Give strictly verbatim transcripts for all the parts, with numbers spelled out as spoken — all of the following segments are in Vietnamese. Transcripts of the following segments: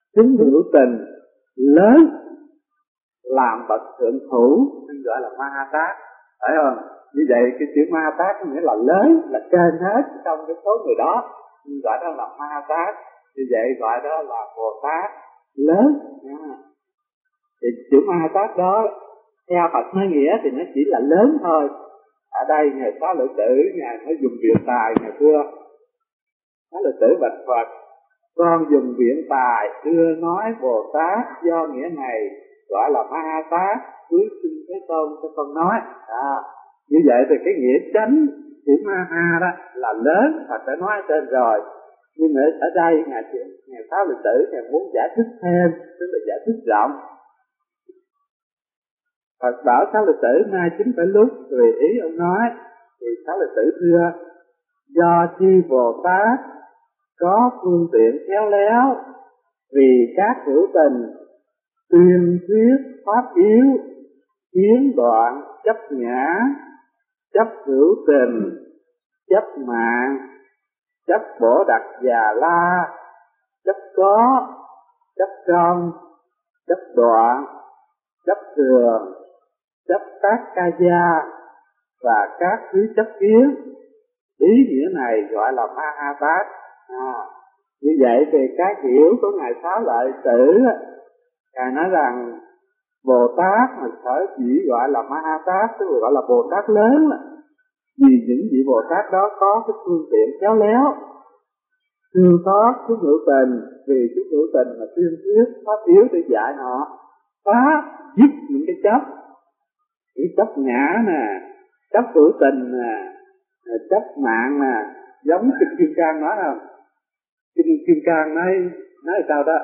chứng hữu tình lớn làm bậc thượng thủ nên gọi là Ma Tát, phải không? Như vậy cái chữ Ma Tát có nghĩa là lớn, là trên hết trong cái số người đó, gọi đó là Ma Tát. Như vậy gọi đó là Bồ Tát lớn. À. Thì chữ Ma Tát đó theo Phật nói nghĩa thì nó chỉ là lớn thôi. Ở đây ngài Xá Lợi Tử ngài mới dùng biện tài, ngài thưa Xá Lợi Tử bạch Phật, con dùng biện tài đưa nói Bồ Tát do nghĩa này gọi là Ma Tát, cuối xin Thế Tôn cho con nói. À, như vậy thì cái nghĩa chánh chữ Ma Ha đó là lớn, Phật đã nói trên rồi. Nhưng mà ở đây ngài ngài Xá Lợi Tử ngài muốn giải thích thêm, tức là giải thích rộng. Phật bảo Xá Lợi Tử nay chính phải lúc tùy ý ông nói. Thì Xá Lợi Tử thưa, do chi Bồ Tát có phương tiện khéo léo, vì các hữu tình tuyên thuyết pháp yếu, kiến đoạn chấp ngã, chấp hữu tình, chấp mạng, chấp bổ đặc già la, chấp có, chấp không, chấp đoạn, chấp thường, chấp tác ca gia và các thứ chấp kiến. Ý nghĩa này gọi là Ma Ha Tát. À, như vậy thì cái hiểu của ngài Xá Lợi Tử, ngài nói rằng Bồ Tát mà sở chỉ gọi là Ma Ha Tát, tức là gọi là Bồ Tát lớn, vì những vị Bồ Tát đó có cái phương tiện khéo léo, thương xót chúng hữu tình, vì chúng hữu tình mà tuyên thuyết pháp yếu để dạy họ phá dứt những cái chấp, cái chấp ngã nè, chấp hữu tình nè, chấp mạng nè, giống Kinh Kim Cang nói không? Kinh Kim Cang nói nói sao đó?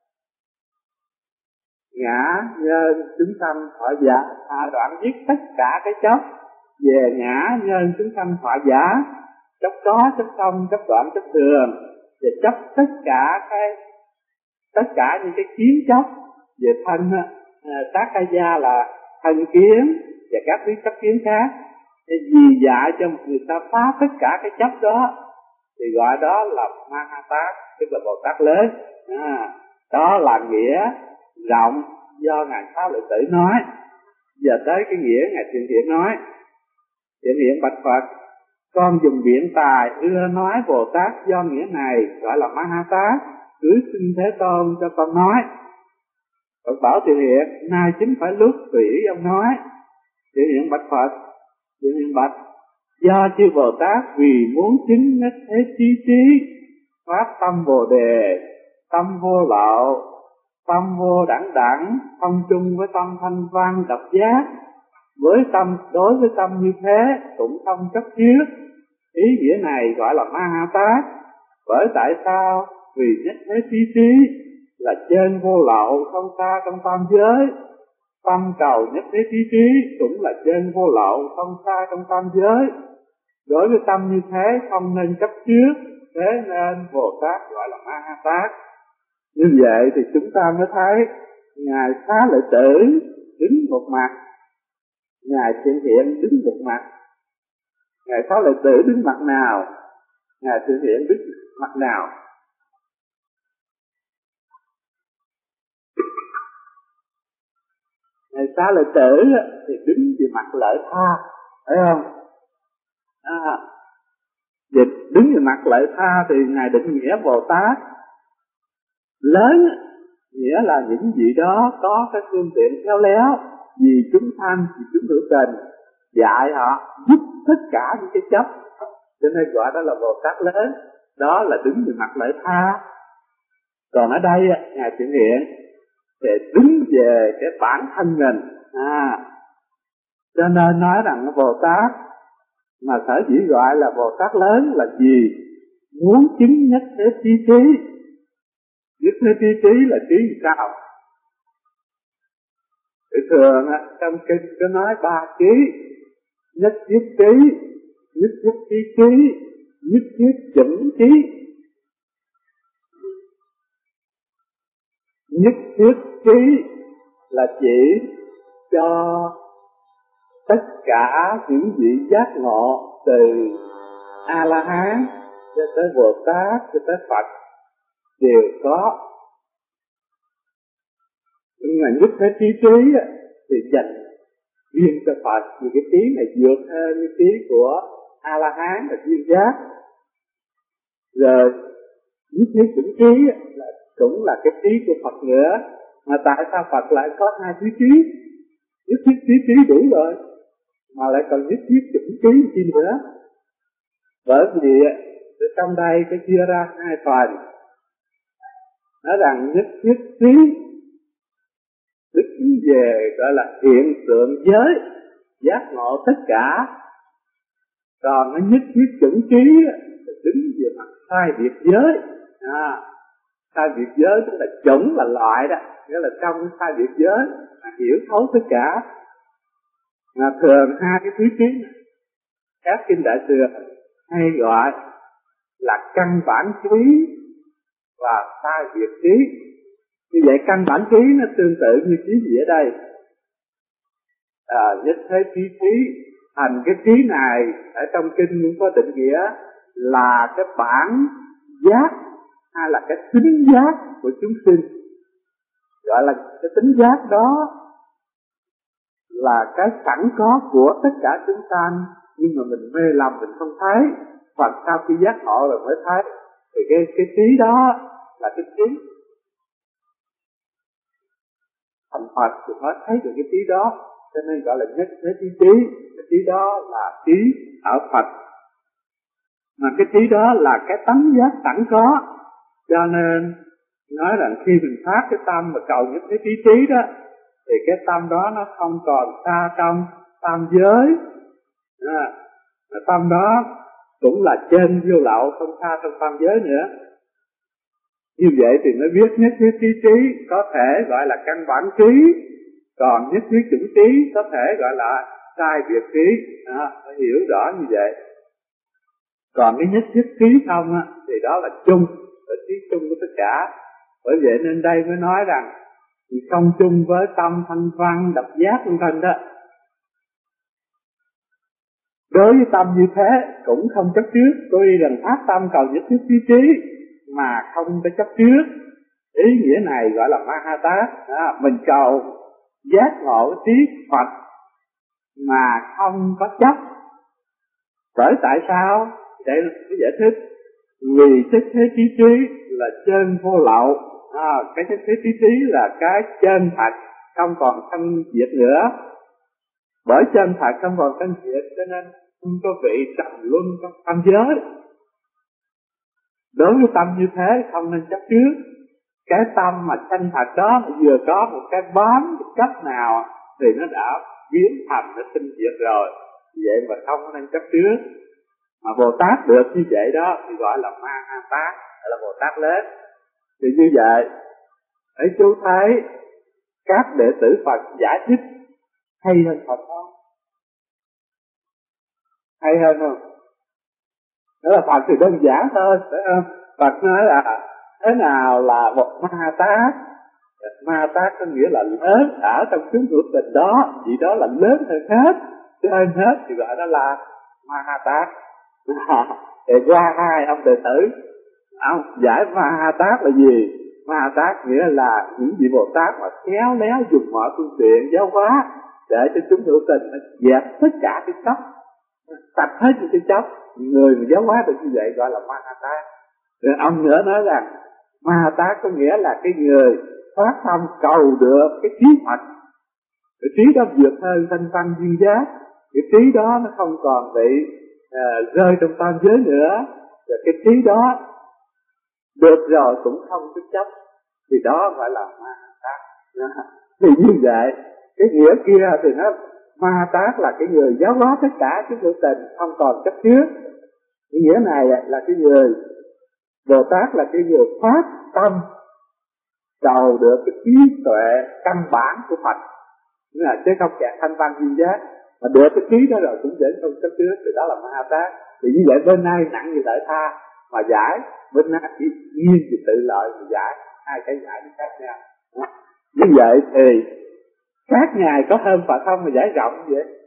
Ngã nhân chúng sanh thọ giả, hạ đoạn dứt tất cả cái chấp về ngã nhân chúng sanh thọ giả, chấp có, chấp không, chấp đoạn, chấp thường, và chấp tất cả cái tất cả những cái kiến chấp về thân, tác ca gia là thân kiến và các thứ chấp kiến khác, để vì dạy cho người ta phá tất cả cái chấp đó thì gọi đó là Ma Ha Tát, tức là Bồ Tát lớn. À, đó là nghĩa rộng do ngài Xá Lợi Tử nói. Giờ tới cái nghĩa ngài Thiện Hiện nói. Thiện Hiện bạch Phật, con dùng biện tài đưa nói Bồ Tát do nghĩa này gọi là Ma Ha Tát, cứ xin Thế Tôn cho con nói. Phật bảo Thiện Hiện, nay chính phải lúc tùy ý ông nói. Thiện Hiện bạch Phật, Thiện Hiện bạch, do chư Bồ Tát vì muốn chứng nhất thế chí trí, phát tâm Bồ Đề, tâm vô lậu, tâm vô đẳng đẳng, thông chung với tâm thanh văn độc giác, với tâm đối với tâm như thế cũng không chấp trước. Ý nghĩa này gọi là Ma Ha Tát. Bởi tại sao? Vì nhất thế trí trí là trên vô lậu không xa trong tam giới, tâm cầu nhất thế trí trí cũng là trên vô lậu không xa trong tam giới. Đối với tâm như thế không nên chấp trước, thế nên Bồ Tát gọi là Ma Ha Tát. Như vậy thì chúng ta mới thấy ngài Xá Lợi Tử đứng một mặt, ngài Thiện Hiện đứng một mặt. Ngài Xá Lợi Tử đứng mặt nào, ngài Thiện Hiện đứng mặt nào? Ngài Xá Lợi Tử thì đứng về mặt lợi tha, phải không? À, dịch đứng về mặt lợi tha thì ngài định nghĩa Bồ Tát lớn, nghĩa là những vị đó có cái phương tiện khéo léo, vì chúng sanh, vì chúng hữu tình, dạy họ dứt tất cả những cái chấp, cho nên gọi đó là Bồ Tát lớn. Đó là đứng về mặt lợi tha. Còn ở đây ngài Thiện Hiện thì đứng về cái bản thân mình. À, cho nên nói rằng Bồ Tát mà sở dĩ gọi là Bồ Tát lớn là gì? Muốn chứng nhất thế trí trí. Nhất thế trí trí là trí gì sao? Thì thường trong kinh có nói ba trí: nhất thiết trí, nhất thiết trí trí, nhất thiết chủng trí. Nhất thiết trí là chỉ cho tất cả những vị giác ngộ từ A La Hán cho tới Bồ Tát cho tới Phật đều có. Nhưng mà nhất thế trí trí thì dành riêng cho Phật, vì cái trí này vượt hơn cái trí của A La Hán và duyên giác. Rồi nhất thiết chủng trí là cũng là cái trí của Phật nữa. Mà tại sao Phật lại có hai thứ trí? Nhất thiết trí trí đủ rồi, mà lại còn nhất thiết chủng trí chi nữa. Bởi vì trong đây cái chia ra hai phần. Nói rằng nhất thiết trí tức về gọi là hiện tượng giới, giác ngộ tất cả. Còn cái nhất thiết chủng trí đứng về mặt sai biệt giới. À, sai biệt giới tức là chủng là loại đó, nghĩa là trong cái sai biệt giới là hiểu thấu tất cả. Mà thường hai cái thứ trí này các kinh đại thừa hay gọi là căn bản trí và sai biệt trí. Như vậy căn bản trí nó tương tự như trí gì ở đây? À, nhất thế trí trí. Thành cái trí này ở trong kinh cũng có định nghĩa là cái bản giác hay là cái tính giác của chúng sinh. Gọi là cái tính giác đó là cái sẵn có của tất cả chúng ta, nhưng mà mình mê lầm mình không thấy. Hoặc sau khi giác ngộ rồi mới thấy. Thì cái, cái trí đó là cái trí thành Phật thì mới thấy được cái trí đó. Cho nên gọi là nhất thế trí trí. Cái trí đó là trí ở Phật. Mà cái trí đó là cái tánh giác sẵn có. Cho nên nói rằng khi mình phát cái tâm mà cầu nhất thế trí trí đó, thì cái tâm đó nó không còn xa trong tam giới. À, tâm đó cũng là trên vô lậu, không xa trong tam giới nữa. Như vậy thì mới biết nhất thiết trí trí có thể gọi là căn bản trí, còn nhất thiết chủng trí có thể gọi là sai biệt trí. À, phải hiểu rõ như vậy. Còn cái nhất thiết trí không á, thì đó là chung, là trí chung của tất cả. Bởi vậy nên đây mới nói rằng không chung với tâm thanh văn độc giác vân vân đó. Đối với tâm như thế cũng không chấp trước. Tôi rằng phát tâm cầu nhất thiết trí trí mà không có chấp trước. Ý nghĩa này gọi là Mahatát. À, mình cầu giác ngộ trí Phật mà không có chấp. Bởi tại sao? Để cái giải thích. Vì nhất thế trí trí là chân vô lậu. À, cái nhất thế trí trí là cái chân thật, không còn sanh diệt nữa. Bởi chân thật không còn sanh diệt cho nên không có vị trầm luân trong tam giới. Đối với tâm như thế không nên chấp trước. Cái tâm mà chân thật đó vừa có một cái bám một cách nào thì nó đã biến thành, nó sinh diệt rồi. Vậy mà không nên chấp trước. Mà Bồ Tát được như vậy đó thì gọi là Ma-ha-tát, gọi là Bồ Tát lớn. Thì như vậy, ấy chú thấy các đệ tử Phật giải thích hay hơn Phật không? Hay hơn không? Đó là Phật thì đơn giản thôi, phải không? Phật nói là thế nào là một Ma-ha-tát? Ma-ha-tát có nghĩa là lớn ở trong chúng hữu tình đó, vì đó là lớn hơn hết, chứ hơn hết thì gọi đó là Ma-ha-tát. Thì qua hai ông đệ tử, ông giải Ma-ha-tát là gì? Ma-ha-tát nghĩa là những vị Bồ Tát mà khéo léo dùng mọi phương tiện giáo hóa để cho chúng hữu tình nó dẹp tất cả cái chấp, sạch hết những cái chấp. Người mà giáo hóa được như vậy gọi là Ma-ha-tát. Rồi ông nữa nói rằng Ma-ha-tát có nghĩa là cái người phát tâm cầu được cái trí Phật. Cái trí đó vượt hơn thanh văn duyên giác. Cái trí đó nó không còn bị à, rơi trong tam giới nữa. Và cái trí đó được rồi cũng không có chấp. Thì đó gọi là Ma-ha-tát. Thì như vậy cái nghĩa kia thì nó Ma-ha-tát là cái người giáo hóa tất cả chúng hữu tình, không còn chấp trước. Cái nghĩa này là cái người Bồ Tát là cái người phát tâm cầu được cái trí tuệ căn bản của Phật, nghĩa là chứ không kẹt thanh văn duyên giác. Mà được cái trí đó rồi cũng dễ không chấp trước, thì đó là Ma-ha-tát. Thì như vậy bên này nặng như lợi tha mà giải, bên này nghiêng thì tự lợi mà giải, hai cái giải nó khác nhau. Như vậy thì các ngài có hơn Phật không mà giải rộng như vậy?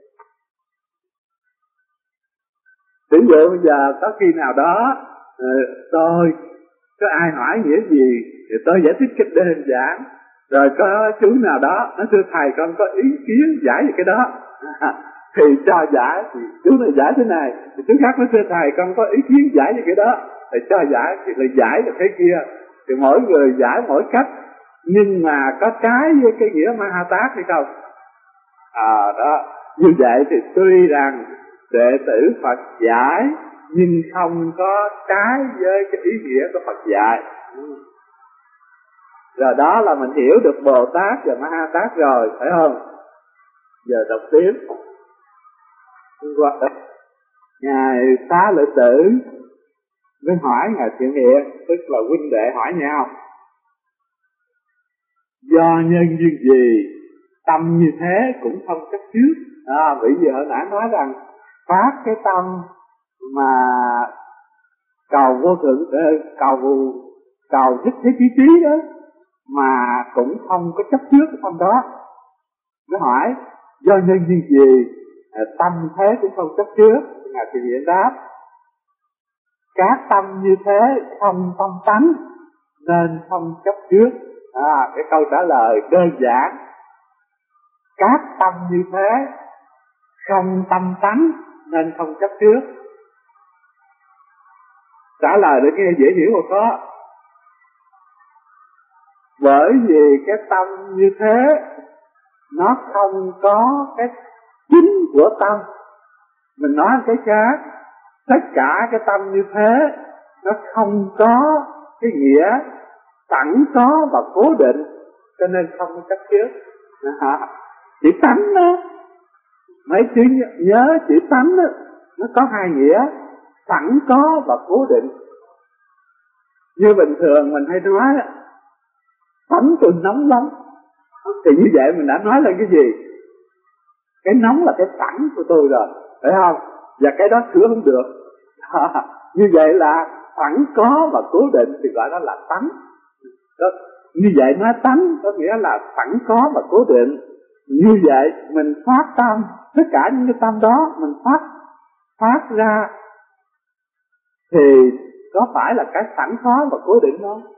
Ví dụ bây giờ có khi nào đó tôi có ai hỏi nghĩa gì thì tôi giải thích cách đơn giản, Rồi có chú nào đó nói thưa thầy con có ý kiến giải về cái đó. Thì cho giải, thì chú này giải thế này, thì chú khác nói thưa thầy con có ý kiến giải về cái đó, thì cho giải, thì lại giải về thế kia. Thì mỗi người giải mỗi cách, nhưng mà có trái với cái nghĩa ma ha tát hay không? À đó, như vậy thì tuy rằng đệ tử Phật giải nhưng không có trái với cái ý nghĩa của Phật dạy. Rồi đó là mình hiểu được Bồ Tát và Ma Ha Tát rồi, phải không? Giờ đọc tiếp. Ngài Xá Lợi Tử mới hỏi Ngài Thiện Hiện, tức là huynh đệ hỏi nhau, do nhân duyên gì tâm như thế cũng không chấp trước. À, bởi vì hồi nãy nói rằng phát cái tâm mà cầu vô thượng, cầu cầu nhất thế chí trí đó, mà cũng không có chấp trước cái tâm đó. Nó hỏi do nhân duyên gì tâm thế cũng không chấp trước. Ngài Thiện Hiện đáp, các tâm như thế không tâm tánh nên không chấp trước. À, cái câu trả lời đơn giản, các tâm như thế không tâm tánh nên không chấp trước. Trả lời để nghe dễ hiểu một có. Bởi vì cái tâm như thế nó không có cái chính của tâm. Mình nói cái khác, tất cả cái tâm như thế nó không có cái nghĩa sẵn có và cố định, cho nên không có chấp trước. À, chữ tánh đó, mấy chữ nhớ chữ tánh đó, nó có hai nghĩa, sẵn có và cố định. Như bình thường mình hay nói tánh tôi nóng lắm, thì như vậy mình đã nói lên cái gì? Cái nóng là cái sẵn của tôi rồi, phải không? Và cái đó sửa không được. À, như vậy là sẵn có và cố định thì gọi đó là tánh. Đó, như vậy nói tánh có nghĩa là sẵn có và cố định. Như vậy mình phát tâm, tất cả những cái tâm đó mình phát phát ra thì có phải là cái sẵn có và cố định không?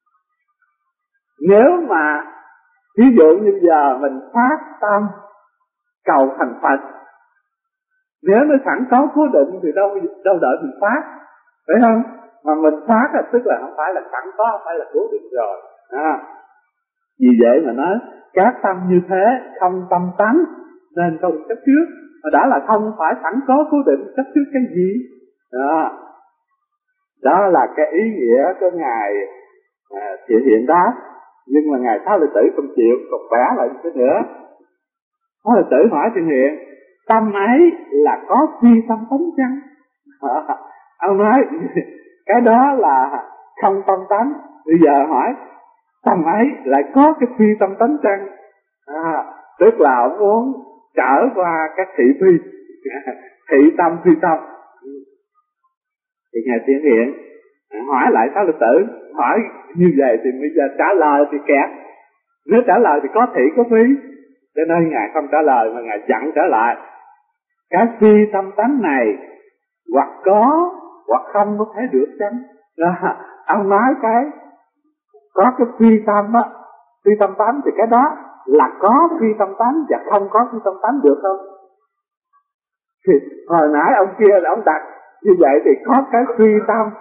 Nếu mà ví dụ như giờ mình phát tâm cầu thành Phật, nếu nó sẵn có cố định thì đâu đâu đợi mình phát, phải không? Mà mình phát là tức là không phải là sẵn có, không phải là cố định rồi. À, vì vậy mà nói các tâm như thế không tâm tánh nên không chấp trước. Mà đã là không phải sẵn có cố định, chấp trước cái gì? Đó, đó là cái ý nghĩa của Ngài à, Thiện Hiện đáp. Nhưng mà Ngài Xá Lợi Tử không chịu, còn bẻ lại cái nữa. Xá Lợi Tử hỏi Thiện Hiện, tâm ấy là có phi tâm tánh chăng? À, ông nói cái đó là không tâm tánh. Bây giờ hỏi tâm ấy lại có cái phi tâm tánh chăng? À, tức là ông muốn trở qua các thị phi, thị tâm phi tâm. Thì Ngài Thiện Hiện hỏi lại Xá Lợi Tử, hỏi như vậy thì bây giờ trả lời thì kẹt. Nếu trả lời thì có thị có phi, cho nên Ngài không trả lời mà Ngài chặn trở lại. Cái phi tâm tánh này hoặc có hoặc không có thể được chăng? À, ông nói cái có cái phi tâm á, phi tâm tánh thì cái đó là có phi tâm tánh và không có phi tâm tánh được không? Thì hồi nãy ông kia là ông đặt như vậy thì có cái phi tâm,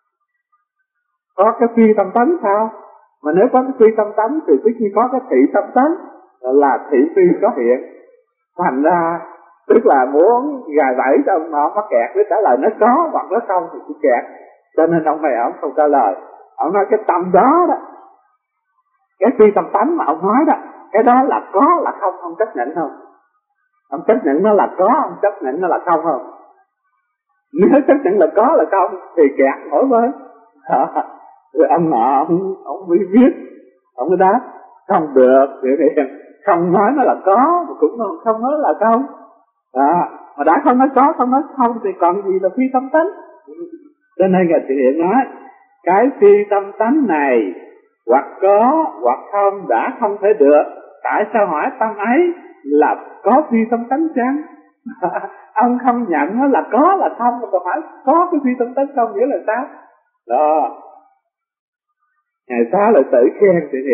có cái phi tâm tánh sao? Mà nếu có cái phi tâm tánh thì tất nhiên có cái thị tâm tánh, là thị phi có hiện. Thành ra tức là muốn gài bẫy cho ông nó mắc kẹt, với trả lời nó có hoặc nó không thì cũng kẹt. Cho nên ông này ông không trả lời. Ông nói cái tâm đó đó, cái phi tâm tánh mà ông nói đó, cái đó là có là không, ông chấp nhận không? Ông chấp nhận nó là có, ông chấp nhận nó là không không? Nếu chấp nhận là có là không thì kẹt mỗi bên. Rồi ông nọ ông ông mới viết, ông mới đáp không được, thì không nói nó là có mà cũng không nói là không. À, mà đã không nói có, không nói không thì còn gì là phi tâm tánh. Cho nên Ngài Thiện Hiện nói cái phi tâm tánh này hoặc có hoặc không đã không thể được. Tại sao hỏi tâm ấy là có phi tâm tánh chăng? Ông không nhận nó là có là không, mà còn phải có cái phi tâm tánh không nghĩa là sao? Đó, Ngài Xá Lợi Tử khen Thiện Hiện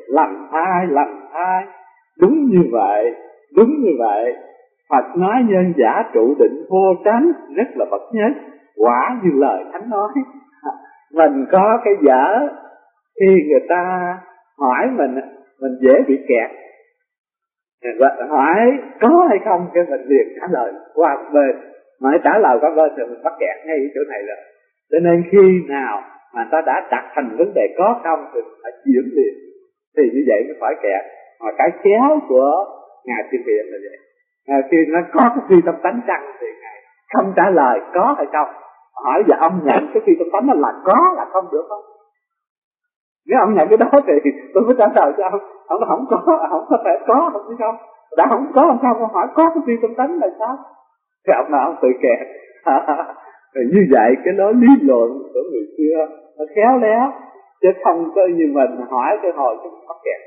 lành thai lành thai. Đúng như vậy, đúng như vậy. Phật nói nhân giả trụ định vô tránh, rất là bậc nhất, quả như lời Thánh nói. Mình có cái dở, khi người ta hỏi mình, mình dễ bị kẹt. Hỏi có hay không, cái mình liền trả lời qua bên. Mà trả lời qua bên thì mình bắt kẹt ngay chỗ này rồi. Cho nên khi nào mà ta đã đặt thành vấn đề có không thì phải chuyển liền, thì như vậy mới phải kẹt. Mà cái khéo của Ngài Thiên Viện là vậy. À, khi nó có cái phi tâm tánh chăng thì Ngài không trả lời có hay không. Hỏi giờ ông nhận cái phi tâm tánh nó là có là không được không? Nếu ông nhận cái đó thì tôi mới trả lời cho ông. Ông không có, không có thể có không chứ không. Đã không có làm sao ông hỏi có cái phi tâm tánh là sao? Thì ông nào ông tự kẹt. Thì như vậy cái đó lý luận của người xưa nó khéo léo, chứ không có như mình hỏi cái hồi cái mắc kẹt.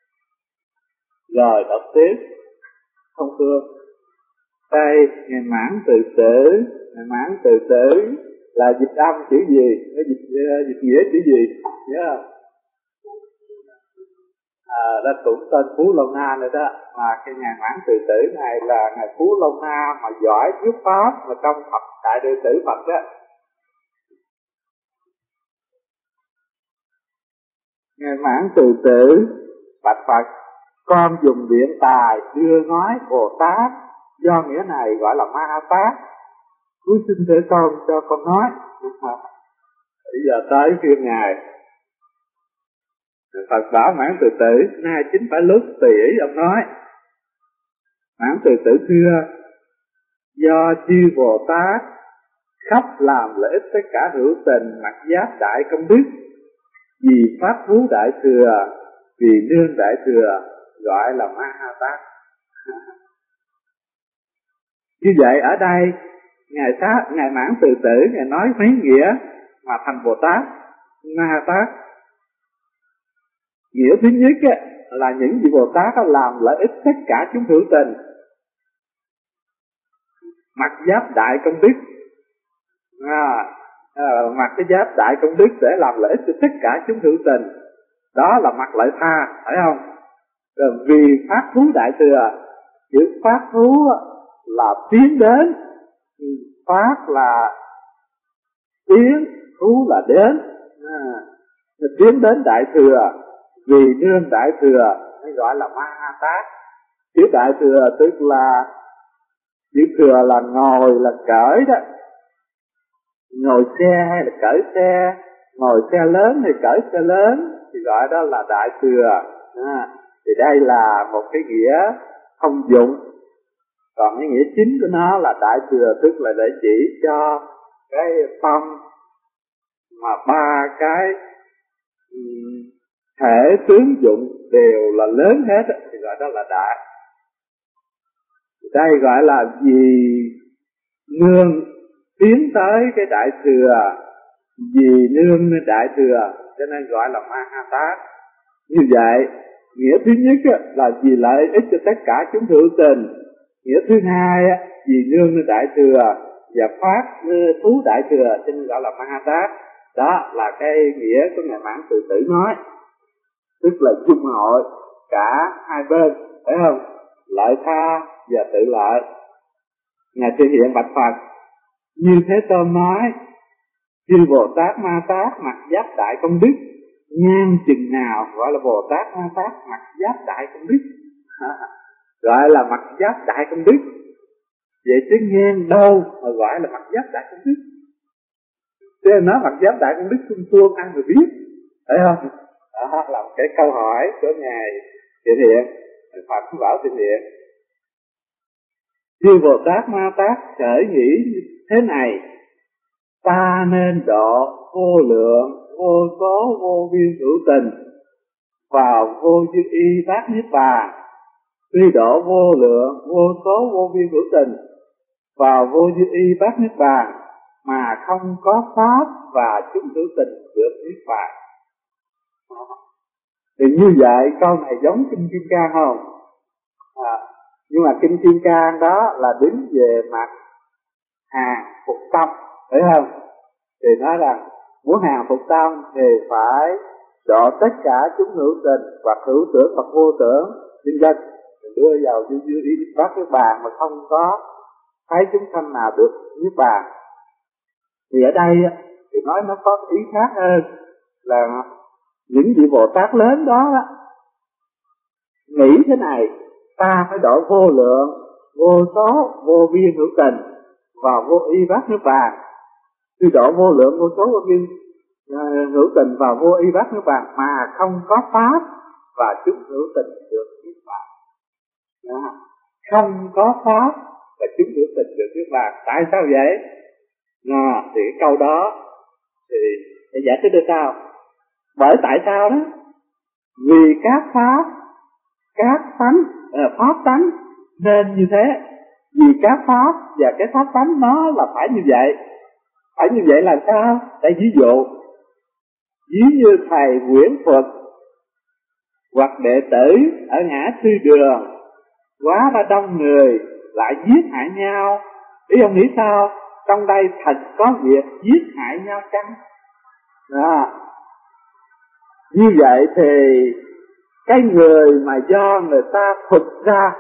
Rồi đọc tiếp. Thông thường đây ngày mãn từ tử, ngày mãn từ tử là dịch âm chữ gì, nó dịch dịch nghĩa chữ gì, nhớ không? À, đó cũng tên Phú Lâu Na nữa đó. Mà cái ngày mãn từ tử này là ngày Phú Lâu Na mà giỏi thuyết pháp mà trong thập đại đệ tử Phật đó. Ngày mãn từ tử bạch Phật, con dùng biện tài đưa nói Bồ Tát, do nghĩa này gọi là Ma Tát. Cuối xin thế con cho con nói. Bây giờ tới phiên Ngài. Phật bảo mãn từ tử, nay chính phải lúc tùy ý ông nói. Mãn từ tử thưa, do chư Bồ Tát khắp làm lợi ích tất cả hữu tình, mặc giáp đại công đức, vì pháp thú đại thừa, vì nương đại thừa, gọi là Ma Tát. Như vậy ở đây Ngài Sát, Ngài mãn từ tử, Ngài nói mấy nghĩa mà thành Bồ Tát, Ma Tát. Nghĩa thứ nhất á, là những vị Bồ Tát làm lợi ích tất cả chúng hữu tình, mặc giáp đại công đức, à, à, mặc cái giáp đại công đức để làm lợi ích cho tất cả chúng hữu tình, đó là mặc lợi tha, phải không? Rồi vì pháp thú đại thừa, chữ pháp thú là tiến đến, pháp là tiến, thú là đến, à, tiến đến đại thừa, vì nương đại thừa mới gọi là Ma Tát. Chữ đại thừa tức là chữ thừa là ngồi, là cởi đó, ngồi xe hay là cởi xe, ngồi xe lớn hay cởi xe lớn thì gọi đó là đại thừa. À, thì đây là một cái nghĩa thông dụng. Còn cái nghĩa chính của nó là đại thừa, tức là để chỉ cho cái tâm mà ba cái um, thể tướng dụng đều là lớn hết thì gọi đó là đại. Đây gọi là vì nương tiến tới cái đại thừa, vì nương đại thừa cho nên gọi là Ma Tát. Như vậy nghĩa thứ nhất là vì lợi ích cho tất cả chúng hữu tình, nghĩa thứ hai vì nương đại thừa và phát thú đại thừa cho nên gọi là Ma Tát. Đó là cái nghĩa của Ngài mãn từ tử nói, tức là chung hội cả hai bên, phải không? Lợi tha và tự lợi. Ngài thể hiện bạch Phật, như Thế Tôn nói, chư Bồ Tát Ma Tát mặc giáp đại công đức, ngang chừng nào gọi là Bồ Tát Ma Tát mặc giáp đại công đức, gọi là mặc giáp đại công đức. Vậy chứ ngang đâu mà gọi là mặc giáp đại công đức? Thế nên nói mặc giáp đại công đức xung xuông ai mà biết, phải không? Đó là một cái câu hỏi của Ngài Thiện Hiện, Phật bảo Thiện Hiện. Chư Bồ Tát Ma Tát khởi nghĩ thế này, ta nên độ vô lượng, vô số, vô biên hữu tình vào vô dư y bát niết bàn. Tuy độ vô lượng, vô số, vô biên hữu tình vào vô dư y bát niết bàn mà không có pháp và chúng hữu tình được niết bàn. Thì như vậy câu này giống Kinh Kim Cang không? À, nhưng mà Kinh Kim Cang đó là đứng về mặt hàng phục tâm, phải không? Thì nói rằng muốn hàng phục tâm thì phải độ tất cả chúng hữu tình hoặc hữu tưởng hoặc vô tưởng vân vân, đưa vào như như ý bát niết bàn mà không có thấy chúng sanh nào được niết bàn. Thì ở đây thì nói nó có ý khác hơn, là những vị Bồ Tát lớn đó, đó nghĩ thế này: ta phải độ vô lượng, vô số, vô biên hữu tình vào vô y bát niết bàn. Khi độ vô lượng, vô số, vô biên uh, hữu tình vào vô y bát niết bàn mà không có pháp và chúng hữu tình được niết bàn. Đó. Không có pháp và chúng hữu tình được niết bàn. Tại sao vậy? Đó. Thì cái câu đó thì để giải thích được sao? Bởi tại sao đó? Vì các pháp, các tánh, uh, pháp tánh nên như thế. Vì các pháp và cái pháp tánh nó là phải như vậy. Phải như vậy là sao? Để ví dụ, ví như thầy Nguyễn Phật hoặc đệ tử ở ngã tư đường, quá ra đông người lại giết hại nhau. Ý ông nghĩ sao? Trong đây thật có việc giết hại nhau chăng? Đó. Như vậy thì cái người mà do người ta thuật ra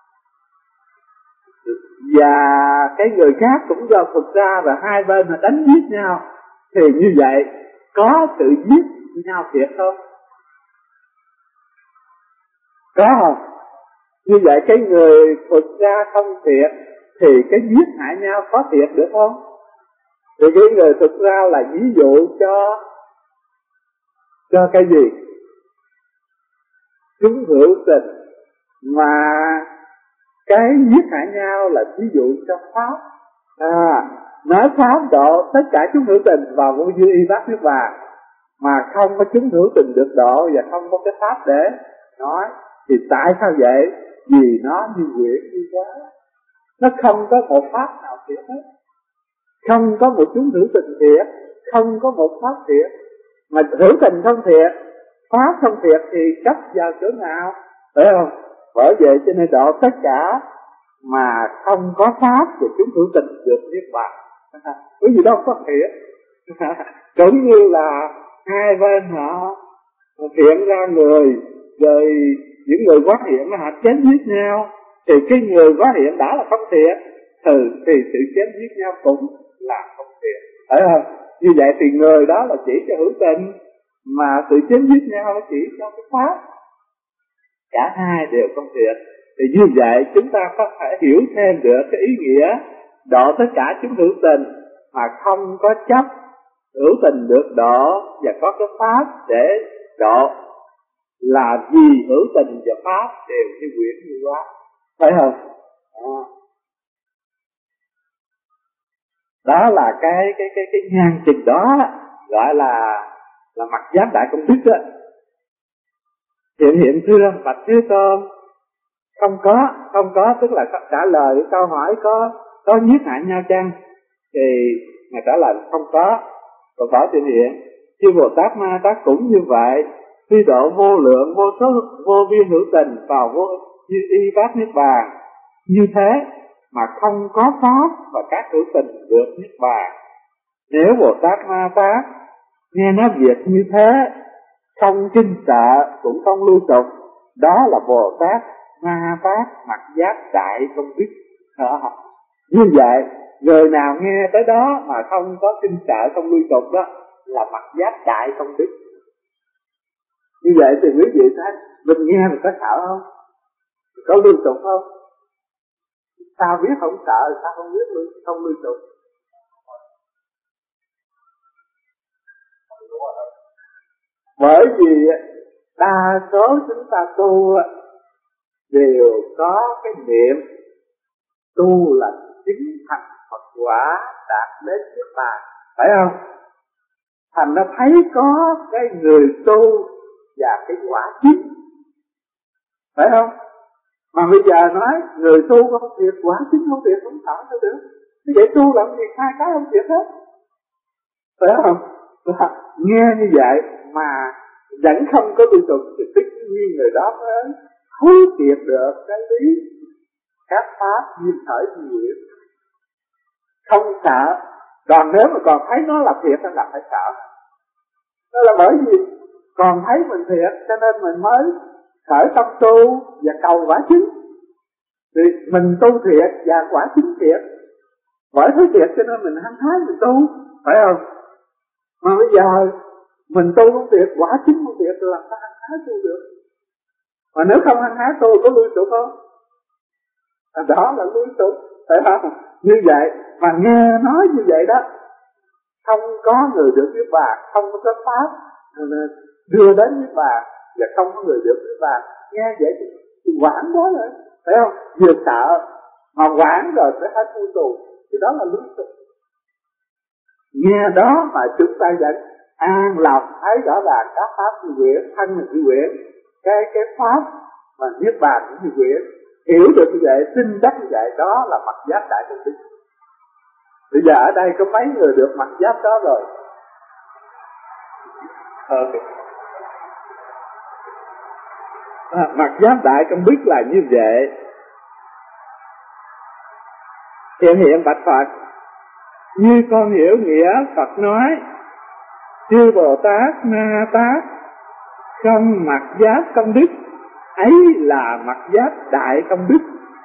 và cái người khác cũng do thuật ra, và hai bên mà đánh giết nhau, thì như vậy có sự giết nhau thiệt không? Có không? Như vậy cái người thuật ra không thiệt thì cái giết hại nhau có thiệt được không? Thì cái người thuật ra là ví dụ cho cho cái gì? Chúng hữu tình, mà cái giết hại nhau là ví dụ cho pháp. À, nói pháp độ tất cả chúng hữu tình vào vô vi y bát niết bàn, mà không có chúng hữu tình được độ và không có cái pháp để nói. Thì tại sao vậy? Vì nó như quyển như quá, nó không có một pháp nào thiệt hết, không có một chúng hữu tình thiệt, không có một pháp thiệt. Mà hữu tình không thiệt, pháp không thiệt thì chấp vào chỗ nào? Phải không? Bởi vậy cho nên độ tất cả mà không có pháp thì chúng hữu tình được niết bàn. Cái gì đâu có thiệt. Cũng như là hai bên họ hiện ra người, rồi những người quá hiện họ chém giết nhau, thì cái người quá hiện đã là không thiệt, thì, thì sự chém giết nhau cũng là không thiệt. Phải không? Như vậy thì người đó là chỉ cho hữu tình, mà sự chém giết nhau nó chỉ cho cái pháp. Cả hai đều không thiệt. Thì như vậy chúng ta có thể hiểu thêm được cái ý nghĩa độ tất cả chúng hữu tình mà không có chấp hữu tình được độ, và có cái pháp để độ, là vì hữu tình và pháp đều như quyển như quá. Phải không? Đó, đó là cái cái cái cái nhan trình đó, gọi là là mặt giác đại công đức đó. Hiện hiện thưa bạch Thế Tôn, không có, không có tức là trả lời cái câu hỏi có có giết hại nhau chăng? Thì ngài trả lời không có. Còn bảo hiện hiện chư Bồ Tát Ma Tát cũng như vậy, khi độ vô lượng, vô số, vô biên hữu tình vào vô như y bát niết bàn, như thế mà không có pháp và các hữu tình được niết bàn. Nếu Bồ Tát Ma Tát nghe nói việc như thế, không kinh sợ cũng không lưu tục, đó là Bồ Tát Ma Tát mặt giác đại công đức. Đó. Như vậy người nào nghe tới đó mà không có kinh sợ không lưu tục đó là mặt giác đại công đức. Như vậy thì quý vị thấy mình nghe mình có sợ không? Có lưu tục không? Sao biết không sợ, sao không biết lưu, không lưu tục? Bởi vì đa số chúng ta tu đều có cái niệm tu là chứng thành Phật quả, đạt đến niết bàn, phải không? Thành nó thấy có cái người tu và cái quả chứng, phải không? Mà bây giờ nói người tu không thiệt, quả chứng không thiệt, không sợ sao được? Thế vậy tu làm gì hai cái không thiệt hết, phải không? Nghe như vậy mà vẫn không có lưu tục thì tất nhiên người đó mới thấu triệt được cái lý các pháp như khởi như nguyện, không sợ. Còn nếu mà còn thấy nó là thiệt là phải sợ. Đó là bởi vì còn thấy mình thiệt cho nên mình mới khởi tâm tu và cầu quả chính. Thì mình tu thiệt và quả chính thiệt, bởi thấy thiệt cho nên mình hăng hái mình tu, phải không? Mà bây giờ mình tu không thiệt, quả chính không thiệt, làm sao hăng hái tu được? Mà nếu không hăng hái tu có lui sụp không? À, đó là lui sụp, phải không? Như vậy mà nghe nói như vậy đó, không có người được niết bàn, không có pháp đưa đến niết bàn, và không có người được niết bàn. Nghe vậy thì hoảng quá rồi, phải không? Vừa sợ mà hoảng rồi phải hết tu tù, thì đó là lui sụp. Nghe đó mà chúng ta vẫn an lòng thấy rõ ràng các pháp như quyển, thân là như quyển, cái cái pháp mà niết bàn cũng như quyển, hiểu được như vậy, tin chắc như vậy, đó là mặt giáp đại công đức. Bây giờ ở đây có mấy người được mặt giáp đó rồi? Okay. À, mặt giáp đại công đức là như vậy. Hiện hiện bạch Phật, như con hiểu nghĩa Phật nói, chư Bồ Tát Na Tát không mặt giáp công đức, ấy là mặt giáp đại công đức.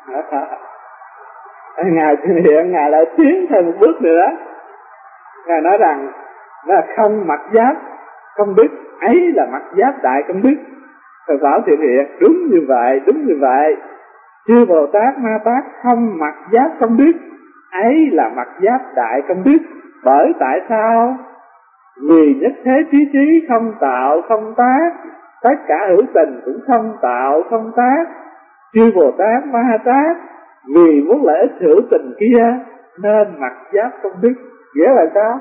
Ngài hiện Ngài lại tiến thêm một bước nữa. Ngài nói rằng là không mặt giáp công đức, ấy là mặt giáp đại công đức. Phật bảo thiện hiện đúng như vậy, đúng như vậy. Chư Bồ Tát Ma Tát không mặt giáp công đức, ấy là mặt giáp đại công đức. Bởi tại sao? Vì nhất thế trí trí không tạo không tác, tất cả hữu tình cũng không tạo không tác. Chư Bồ Tát Ma Tát vì muốn lợi ích hữu tình kia nên mặt giáp công đức. Nghĩa là sao?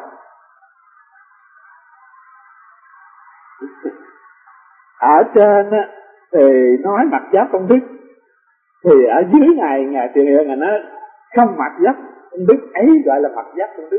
Ở trên thì nói mặt giáp công đức, thì ở dưới này Ngài Tiền Hiện Ngài nói không mặt giáp công đức, ấy gọi là mặt giáp công đức.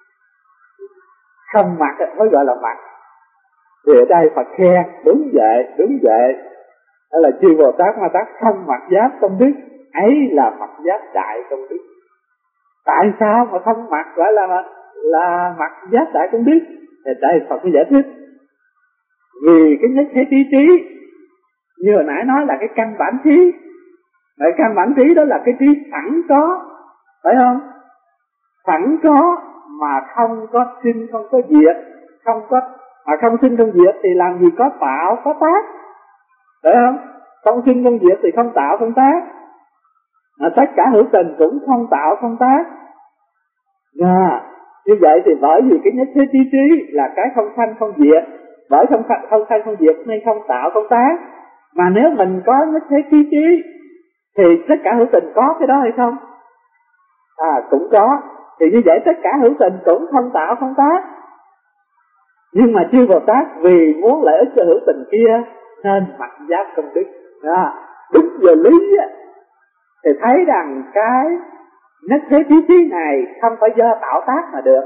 Không mặt mới gọi là mặt. Thì ở đây Phật khen đúng vậy, đúng vậy. Đó là chư Bồ Tát Ma Tát không mặt giáp công đức, ấy là mặt giáp đại công đức. Tại sao mà không mặt gọi là là mặt giáp đại công đức? Thì đây Phật mới giải thích. Vì cái nhất thế trí trí, như hồi nãy nói là cái căn bản trí. Cái căn bản trí đó là cái trí sẵn có, phải không? Sẵn có mà không có sinh không có diệt, không có mà không sinh không diệt thì làm gì có tạo có tác, phải không? Không sinh không diệt thì không tạo không tác. À, tất cả hữu tình cũng không tạo không tác. À, như vậy thì bởi vì cái nhất thế trí trí là cái không sanh không diệt, bởi không không sanh không diệt nên không tạo không tác. Mà nếu mình có nhất thế trí trí thì tất cả hữu tình có cái đó hay không? À, cũng có. Thì như vậy tất cả hữu tình cũng không tạo không tác. Nhưng mà chư Bồ Tát vì muốn lợi ích cho hữu tình kia nên mặt giáp công đức. À, đúng về lý á, thì thấy rằng cái nhất thế trí trí này không phải do tạo tác mà được,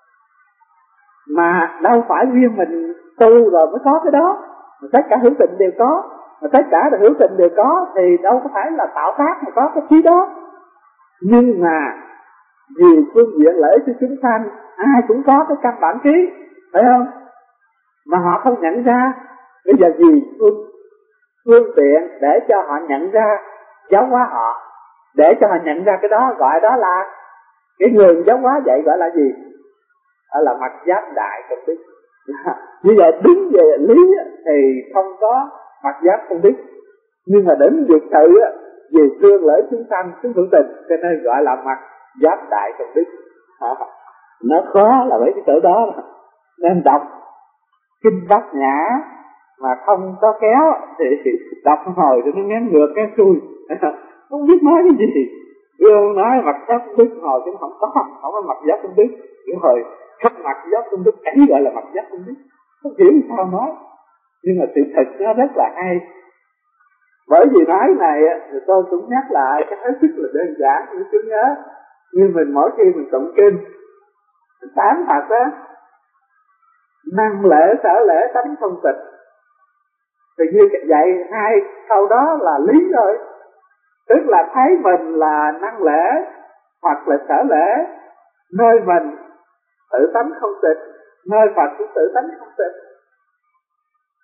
mà đâu phải riêng mình tu rồi mới có cái đó, mà tất cả hữu tình đều có, mà tất cả hữu tình đều có thì đâu có phải là tạo tác mà có cái trí đó. Nhưng mà vì phương diện lợi ích cho chúng sanh, ai cũng có cái căn bản trí, phải không? Mà họ không nhận ra. Bây giờ vì phương, phương tiện để cho họ nhận ra, giáo hóa họ, để cho họ nhận ra cái đó, gọi đó là cái người giáo hóa vậy gọi là gì? Đó là mặt giáp đại công đức. Như vậy đứng về lý thì không có mặt giáp công đức, nhưng mà đến việc sự vì thương lợi chúng sanh chúng hữu tình cho nên gọi là mặt giáp đại công đức. Nó khó là bởi cái chỗ đó, nên đọc kinh Bát Nhã mà không có kéo thì đọc hồi thì nó ngán ngược cái xuôi, không biết nói cái gì. Gương nói mặt giáp công đức hồi chứ không có, không có mặt giáp công đức. Cái hồi không mặt giáp công đức ấy gọi là mặt giáp công đức, không hiểu sao nói. Nhưng mà sự thật nó rất là hay. Bởi vì nói này thì tôi cũng nhắc lại cái hết sức là đơn giản để chúng nhớ. Như mình mỗi khi mình tụng kinh, mình tán thật á, năng lễ sở lễ tánh không tịch, thì như vậy hai câu đó là lý rồi. Tức là thấy mình là năng lễ hoặc là sở lễ, nơi mình tự tánh không tịch, nơi Phật cũng tự tánh không tịch.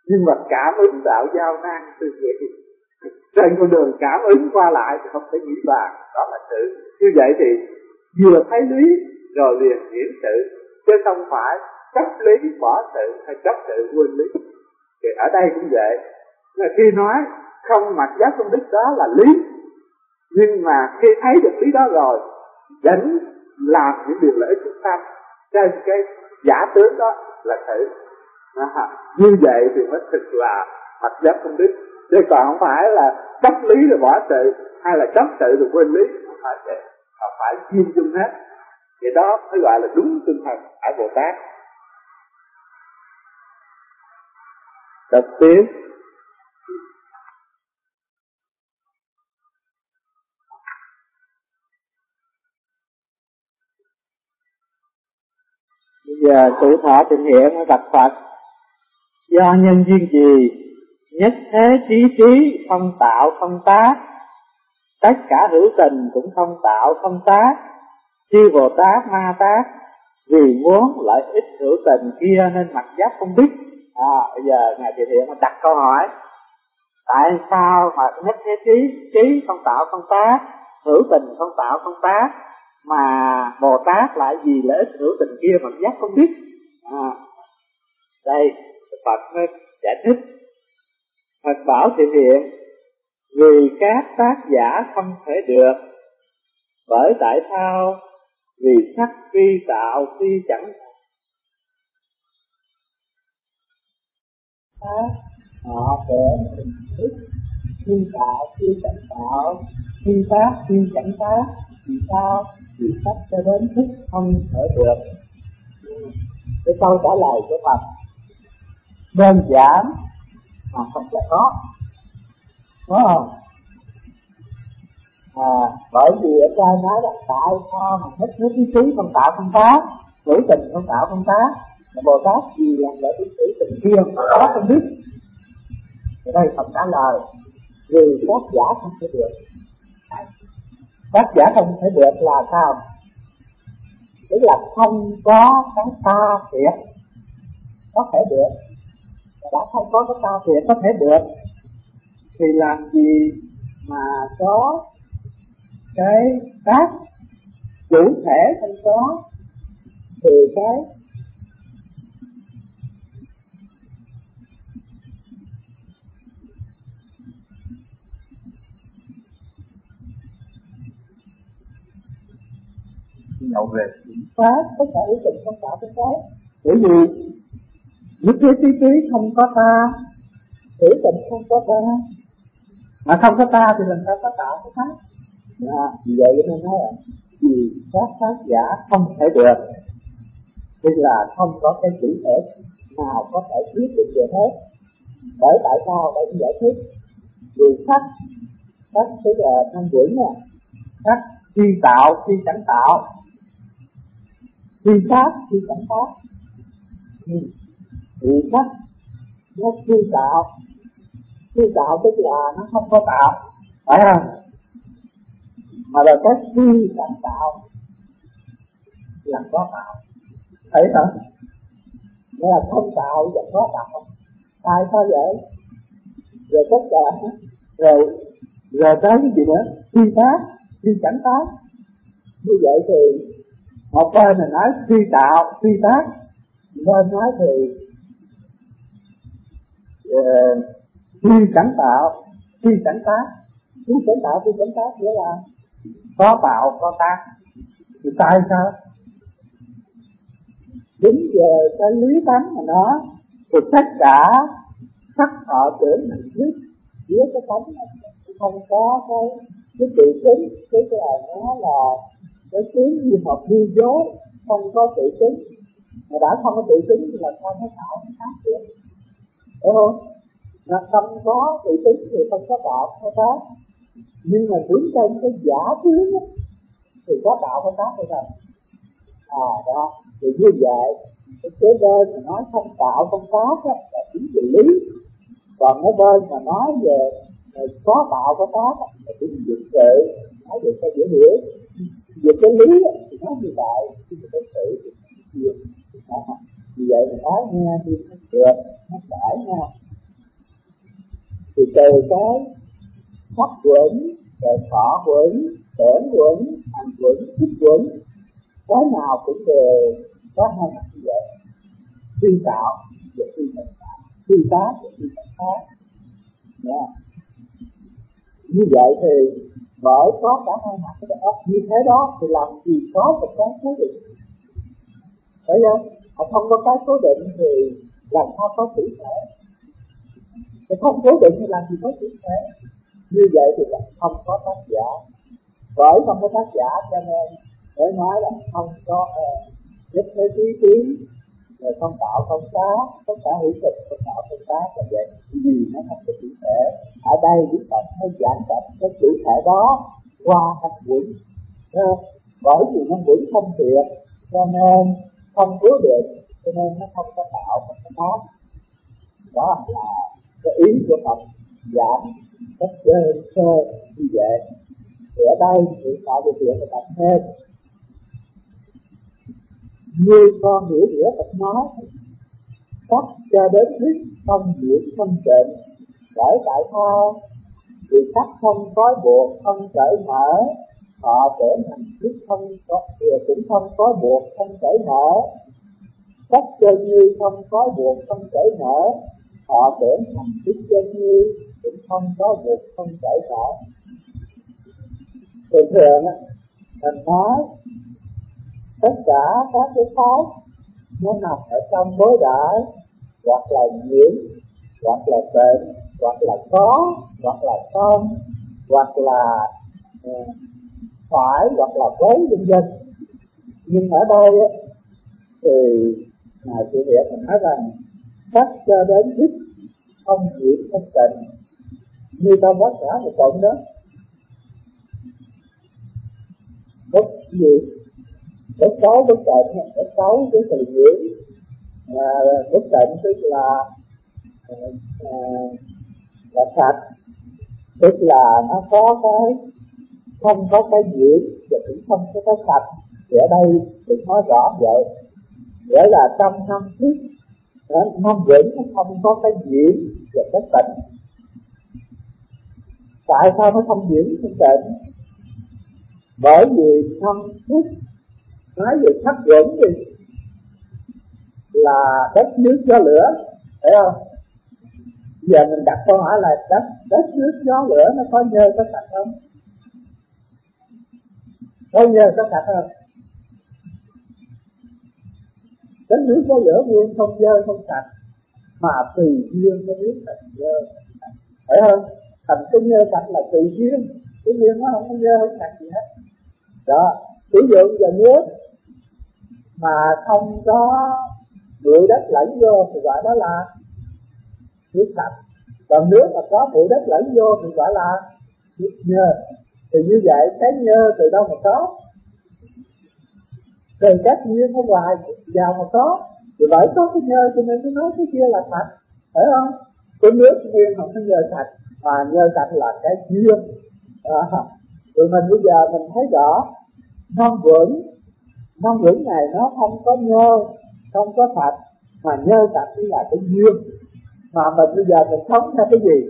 Nhưng mà cảm ứng đạo giao nan từ vậy, trên con đường cảm ứng qua lại thì không thể nghĩ bàn, đó là sự. Như vậy thì vừa thấy lý rồi liền hiểu sự, chứ không phải chấp lý bỏ sự hay chấp sự quên lý. Thì ở đây cũng vậy, là khi nói không mặc giác công đức đó là lý, nhưng mà khi thấy được lý đó rồi vẫn làm những điều lợi ích chúng ta trên cái giả tướng đó là sự. À, như vậy thì mới thực là mặc giác công đức, chứ còn không phải là chấp lý rồi bỏ sự, hay là chấp sự rồi quên lý, không phải vậy, không phải chuyên chung hết. Thì đó mới gọi là đúng tinh thần ở Bồ Tát. Đọc tiếp. Bây giờ cụ thọ trình hiện ở bạch Phật: do nhân duyên gì nhất thế trí trí không tạo không tác, tất cả hữu tình cũng không tạo không tác, chư Bồ Tát Ma Tát vì muốn lợi ích hữu tình kia nên mặc giác không biết. À, bây giờ ngài Thiện Hiện đặt câu hỏi: tại sao mà nhất thế trí trí không tạo không tác, hữu tình không tạo không tác, mà Bồ Tát lại vì lợi ích hữu tình kia mặc giác không biết? À, đây Phật mới giải thích. Phật bảo Thiện Hiện: vì các tác giả không thể được, bởi tại sao? Vì sắc phi tạo phi chẳng tác, họ sẽ hình thức phi tạo phi chẳng tạo, phi tác phi chẳng tác. Vì sao? Vì sắc cho đến thức không thể được. Cái câu trả lời của Phật đơn giản mà không thể có, đúng không? À, bởi vì ở đây nói là tại sao mà hết hết ý chí không tạo không tác, hữu tình không tạo không tác, mà Bồ Tát vì làm lợi ích hữu tình kia mà có không biết. Ở đây Phật trả lời: vì tác giả không thể được. Tác giả không thể được là sao? Tức là không có cái ta thiệt có thể được. Đã không có cái ta thiệt có thể được thì làm gì mà có cái tác chủ thể không có, thì cái nhậu về pháp tất cả ý tình không tạo cái cái. Bởi vì nhất thế trí trí không có ta, hữu tình không có ta, mà không có ta thì làm sao có tạo cái pháp? À, vì vậy nên nói là vì các tác giả không thể được, tức là không có cái chủ thể nào có thể thuyết được về hết. Bởi tại sao đây cũng giải thích: vì sắc sắc tức là năm dưỡng nè, sắc phi tạo phi chẳng tạo, phi pháp phi chẳng pháp. Vì sắc nó phi tạo, phi tạo tức là nó không có tạo, phải không? Mà là cái phi chẳng tạo là có tạo, thấy không? Nghĩa là không tạo và có tạo. Tại sao vậy? Rồi tất cả rồi rồi tới cái gì nữa? Phi pháp phi chẳng pháp. Như vậy thì một bên là nói phi tạo phi tác, bên nói thì uh, phi chẳng tạo phi chẳng tác. Phi chẳng tạo phi chẳng tác nghĩa là có tạo có tác. Thì tại sao? Đúng về cái lý tánh mà nó thì tất cả sắc thọ tưởng hành thức với cái tánh không có cái cái tự tính, cái là nó là cái tiếng như một hư dối, không có tự tính. Mà đã không có tự tính thì là sao nó tạo cái tác được, đúng không? Nó không có tự tính thì không có tạo cái tác. Nhưng mà đứng trên cái giả tướng thì có tạo cái tác hay không? À đó, thì như vậy cái kế bên mà nói không tạo không tác là chính về lý, còn cái bên mà nói về có tạo có tác là chính về sự, nói về cái dễ hiểu. Về cái lý thì nói như vậy, chứ về cái sự thì nhiều. Vì vậy mà nói nghe thì nó được, nó phải nha. Thì từ cái pháp quẩn, rồi thọ quẩn, tưởng quẩn, hành quẩn, thức quẩn, cái nào cũng đều có hai mặt như vậy. Phi tạo và phi thành tạo, phi tác và phi thành tác. Yeah. Như vậy thì bởi có cả hai mặt cái ốc như thế đó thì làm gì có một cái cố định. Thấy không? Không có cái cố định thì làm sao có chủ thể. Thì không cố định thì làm gì có chủ thể. Như vậy thì là không có tác giả. Bởi không có tác giả cho nên để nói là không có nhất thế trí tiến, rồi không tạo không phá, tất cả hữu thực không tạo không phá là vậy. Vì nó không có chủ thể. Ở đây chúng ta mới giảng tập cái chủ thể đó qua hành quẩn. Bởi vì nó quẩn không thiệt cho nên không cố định, cho nên nó không có tạo không có phá. Đó là cái ý của Phật giảng cách sơ sơ như vậy. Thì ở đây thì tạo điều kiện để tập thêm. Như con hiểu nghĩa Phật nói, sắc cho đến thích không nhiễm không tịnh. Bởi tại sao? Vì sắc không trói buộc, không cởi mở, họ tưởng hành thức không có, cũng không có buộc, không cởi mở. Sắc chân như không trói buộc, không cởi mở, họ tưởng hành thức chân như cũng không có buộc, không cởi mở. Thường thường á, mình nói tất cả các cái pháp nó nằm ở trong bối đại, hoặc là nhiễm, hoặc là tịnh, hoặc là có, hoặc là không, hoặc là uh, phải, hoặc là với, vân vân. Nhưng ở đây á, thì ngài Chủ Địa mình nói rằng sắc cho đến thích không nhiễm không tịnh, như trong tất cả một cộng đó. Bất gì? Bất xấu, bất tịnh, bất xấu, cái sự nhiễm, à, bất tịnh tức là à, là sạch, tức là nó có cái không có cái nhiễm và cũng không có cái sạch. Thì ở đây được nói rõ vậy. Nghĩa là trong năm thức, năm vĩnh nó không có cái nhiễm và cái tịnh. Tại sao nó không nhiễm không tịnh? Bởi vì năm thức nói về sắc vĩnh thì là đất nước gió lửa, thấy không? Giờ mình đặt câu hỏi là đất, đất nước gió lửa nó có nhơ có sạch không? Có nhơ có sạch không? Đất nước gió lửa nguyên không nhơ không sạch, mà tùy duyên nó biết thành nhơ, phải không? Thành cái nhơ sạch là tùy duyên, cái duyên nó không có nhơ không sạch gì hết. Đó, ví dụ giờ nước mà không có bụi đất lẫn vô thì gọi đó là nước sạch. Còn nước mà có bụi đất lẫn vô thì gọi là nước nhơ. Thì như vậy cái nhơ từ đâu mà có? Từ các duyên ở ngoài vào mà có. Thì bởi có cái nhơ cho nên nó nói cái kia là sạch, phải không? Cái nước duyên không có nhơ sạch, mà nhơ sạch là cái duyên. À, rồi mình bây giờ mình thấy rõ năm vững, năm vững này nó không có nhơ, không có sạch, mà nhơ sạch chỉ là cái duyên. Mà mình bây giờ mình sống theo cái gì?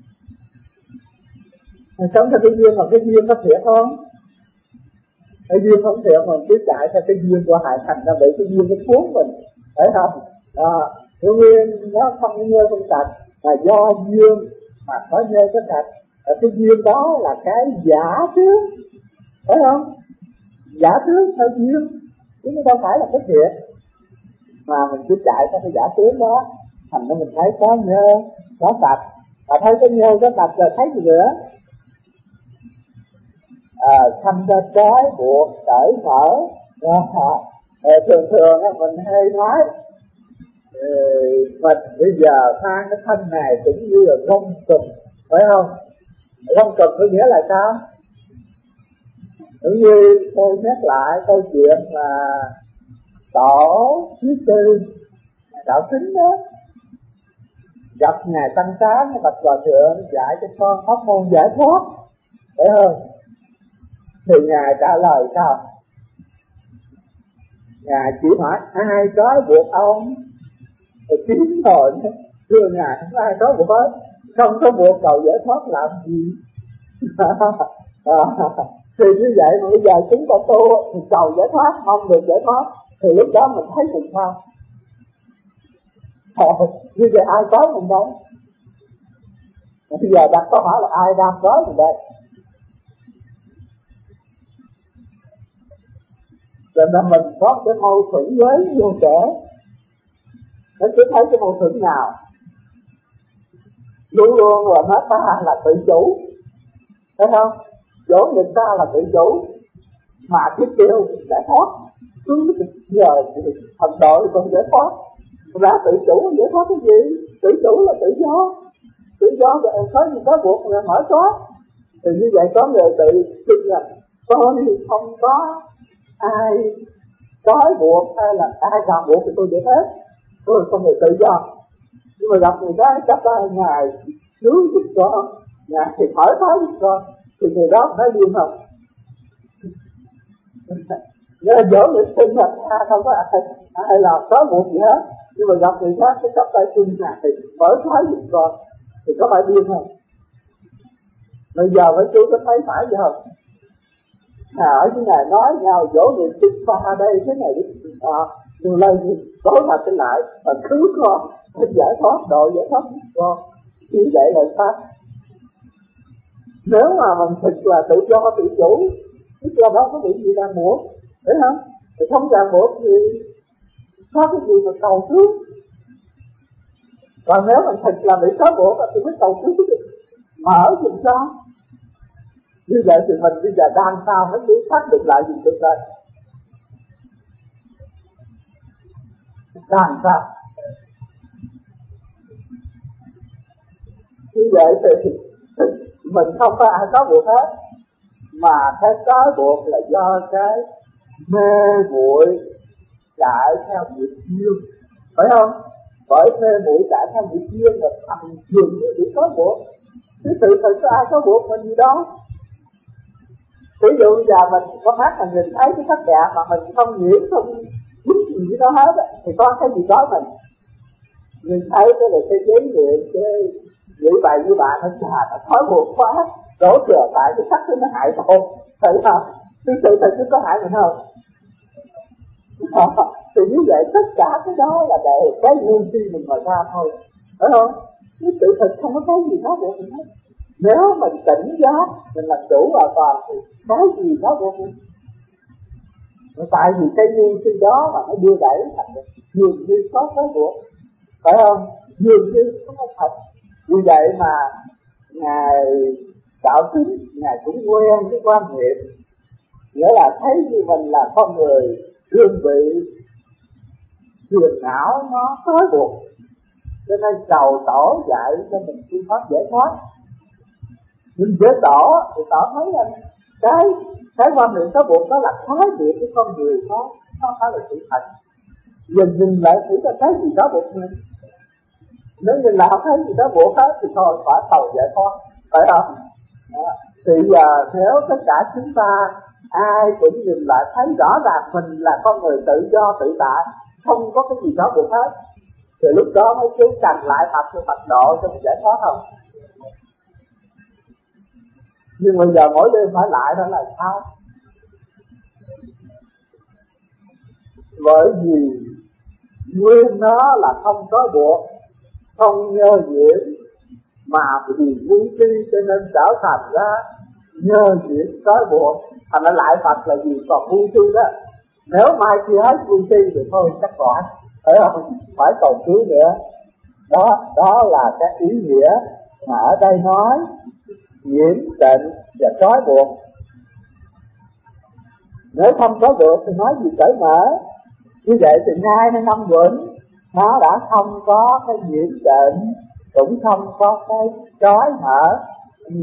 Mình sống theo cái duyên, mà cái duyên có thiệt không? Cái duyên không thiệt mà mình cứ chạy theo cái duyên của hại thành ra bị cái duyên nó cuốn mình, phải không? Đó, cái duyên nó không có nhơ không sạch, mà do duyên mà có nhơ có sạch. Ở cái duyên đó là cái giả tướng, phải không? Giả tướng theo duyên, chứ đâu phải là cái thiệt. Mà mình cứ chạy theo cái giả tướng đó, thành ra mình thấy có nhơ, có sạch. Mà thấy cái nhơ có sạch rồi thấy gì nữa? À, thành ra trói buộc cởi mở. À, thường thường á, mình hay nói ừ, mình bây giờ mang cái thân này cũng như là gông cùm, phải không? Gông cùm có nghĩa là sao? Cũng như tôi nhắc lại câu chuyện là tổ thứ tư đạo Tính đó gặp ngài Tăng Sáng, bạch hòa thượng dạy cho con pháp môn giải thoát, phải không? Thì ngài trả lời sao? Ngài chỉ hỏi ai trói buộc ông? Rồi kiếm rồi thưa ngài không ai trói buộc hết. không có buộc cầu giải thoát làm gì. À, thì như vậy mà bây giờ chúng ta tu thì cầu giải thoát, mong được giải thoát, thì lúc đó mình thấy mình sao? À, như vậy ai có mình đâu? Bây giờ đặt câu hỏi là ai đang có mình đây? Cho nên mình có cái mâu thuẫn với vô kể, nó cứ thấy cái mâu thuẫn nào luôn luôn là nói ta là tự chủ, thấy không? Chỗ người ta là tự chủ, mà cái tiêu giải thoát cứ nhờ thần đội còn giải thoát, đã tự chủ giải thoát cái gì? Tự chủ là tự do, tự do rồi có gì có buộc là mở có. Thì như vậy có người tự tin là tôi không có ai trói buộc hay là ai ràng buộc thì tôi được hết, tôi không được tự do. Nhưng mà gặp người ta chắc là ngài cứu giúp con, ngài thì thoải mái giúp con, thì người đó phải điên không? Nhớ dỗ người tin là ta không có ai, ai làm trói buộc gì hết. Nhưng mà gặp người khác cái chấp tay xin ngài thì thoải mái giúp con, thì có phải điên không? Bây giờ mấy chú có thấy phải gì không? À, ở cái ngày nói nhau dỗ người thích pha đây cái này à, nhiều lần tối mặt cái lại và cứu con, giải thoát độ giải thoát con, như vậy là sao? Nếu mà mình thực là tự do tự chủ, tức là đó có bị gì đang buộc, thấy không? Thì không ràng buộc thì có cái gì mà cầu cứu. Còn nếu mình thực là bị trói buộc thì mới cầu cứu cái gì mở dùm cho. Như vậy thì mình bây giờ đang sao mới biết xác định lại gì được đây? Đang sao? Như vậy thì mình không có ai có buộc hết, mà cái trói buộc là do cái mê muội chạy theo nghiệp duyên, phải không? Bởi mê muội chạy theo nghiệp duyên là thành dường như bị trói buộc. Chứ sự thật có ai có buộc mình gì đâu. Ví dụ bây giờ mình có mắt mà nhìn thấy cái sắc đẹp mà mình không nhiễm, không dính gì với nó hết á, thì có cái gì trói mình. Nhìn thấy cái này cái giấy nguyện, cái nghĩ bài với bạn nó chà, nó thói buộc quá, đổ thừa tại cái sắc nó hại thôi, thấy không? Chứ sự thật chứ có hại mình không? Thì như vậy tất cả cái đó là để cái nguyên si mình mà ra thôi, phải không? Chứ sự thật không có cái gì đó buộc mình hết. Nếu mình tỉnh giác, mình làm chủ hoàn toàn thì cái gì đó buộc mình. Tại vì cái nguyên si đó mà nó đưa đẩy thành dường như có cái buộc, phải không? Dường như không có thật. Như vậy mà Ngài đạo tính, Ngài cũng quen cái quan niệm, nghĩa là thấy như mình là con người đương bị phiền não nó trói buộc, cho nên cầu tổ dạy cho mình phương pháp giải thoát. Nhưng với tổ thì tổ thấy là cái cái quan niệm trói buộc đó là khái niệm của con người, nó nó phải là sự thật. Nhìn nhìn lại chỉ có cái gì đó buộc mình, nếu nhìn lại không thấy gì đó buộc hết thì thôi phải cầu giải thoát, phải không? Đó. Thì giờ nếu tất cả chúng ta ai cũng nhìn lại thấy rõ ràng mình là con người tự do tự tại, không có cái gì đó buộc hết, thì lúc đó mới chú cần lại tập cho Phật độ cho mình giải thoát không? Nhưng bây giờ mỗi đêm phải lại đó là sao? Bởi vì nguyên nó là không có buộc, không nhơ nhiễm, mà vì vui tri cho nên trở thành ra nhơ nhiễm trói buộc. Thành ra lại Phật là gì? Còn vui tri đó. Nếu mai kia hết vui tri thì thôi chắc khỏi, phải không? Phải cầu cứu nữa. Đó, đó là cái ý nghĩa mà ở đây nói nhiễm tịnh và trói buộc. Nếu không có buộc thì nói gì cởi mở. Như vậy thì ngay hay năm vững nó đã không có cái nhiễm tịnh, cũng không có cái trói mở. Ừ.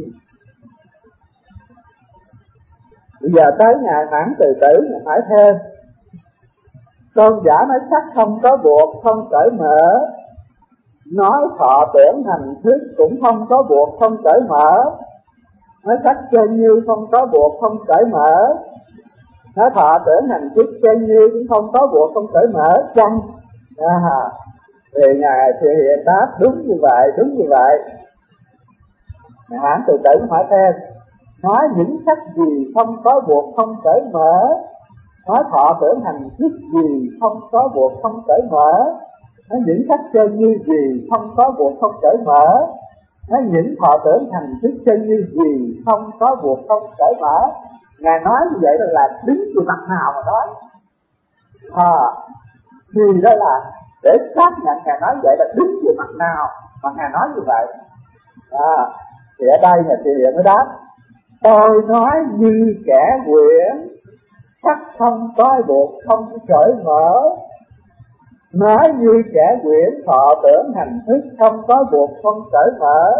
Bây giờ tới Ngài Mãn Từ Tử, Ngài hỏi thêm: tôn giả nói sắc không có buộc, không cởi mở, nói thọ tưởng hành thức cũng không có buộc, không cởi mở, nói sắc chân như không có buộc, không cởi mở, nói thọ tưởng hành thức chân như cũng không có buộc, không cởi mở chăng? À, thì Ngài thì hiện đáp đúng như vậy, đúng như vậy. Nhà Hán Từ Tử hỏi thêm, nói những sắc gì không có buộc không cởi mở, nói thọ tưởng hành thức gì không có buộc không cởi mở, nói những sắc chân như gì không có buộc không cởi mở, nói những thọ tưởng hành thức chân như gì không có buộc không cởi mở. Ngài nói như vậy là đứng từ mặt nào mà nói? À, thì đó là để xác nhận Ngài nói vậy là đứng từ mặt nào mà Ngài nói như vậy. À, thì ở đây Ngài Thiện Hiện mới đáp, tôi nói như kẻ quyển, sắc không có buộc không cởi mở. Nói như kẻ quyển, thọ tưởng hành thức không có buộc không cởi mở.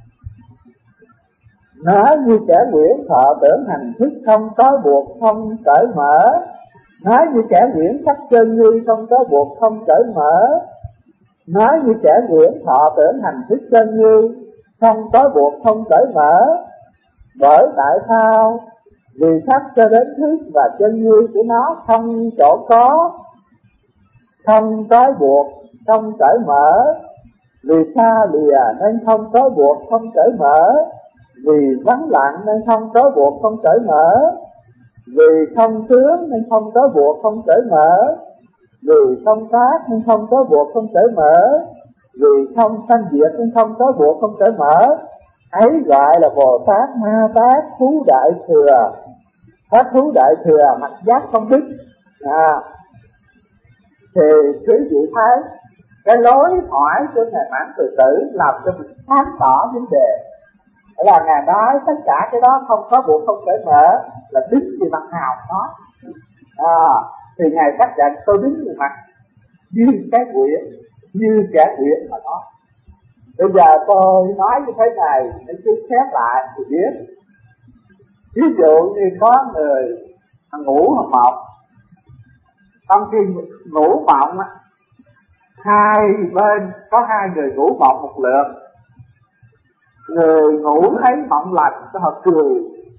Nói như kẻ quyển, thọ tưởng hành thức không có buộc không cởi mở. Nói như kẻ quyển, sắc chân như không có buộc không cởi mở. Nói như kẻ quyển, thọ tưởng hành thức chân như không có buộc không cởi mở. Bởi tại sao? Vì sắc cho đến thức và chân như của nó không chỗ có, không có buộc không cởi mở. Vì xa lìa nên không có buộc không cởi mở. Vì vắng lặng nên không có buộc không cởi mở. Vì không sướng nên không có buộc không cởi mở. Vì không tác nên không có buộc không cởi mở. Vì không sanh diệt nên không có buộc không cởi mở. Ấy gọi là Bồ Tát Ma Tát Thú Đại Thừa. Pháp thú Đại Thừa mặt giác không đứt. À, thì quý vị thấy cái lối hỏi của Ngài Mãn Từ Tử làm cho mình sáng tỏ vấn đề. Là Ngài nói tất cả cái đó không có buộc không cởi mở, là đứng về mặt nào nói. À, thì Ngài xác nhận tôi đứng về mặt như cái quyển, như kẻ quyển mà nói. Bây giờ tôi nói như thế này để chú xét lại thì biết. Ví dụ như có người ngủ hoặc mộng, trong khi ngủ mộng hai bên có hai người ngủ mộng một lượt. Người ngủ thấy mộng lành cho họ cười,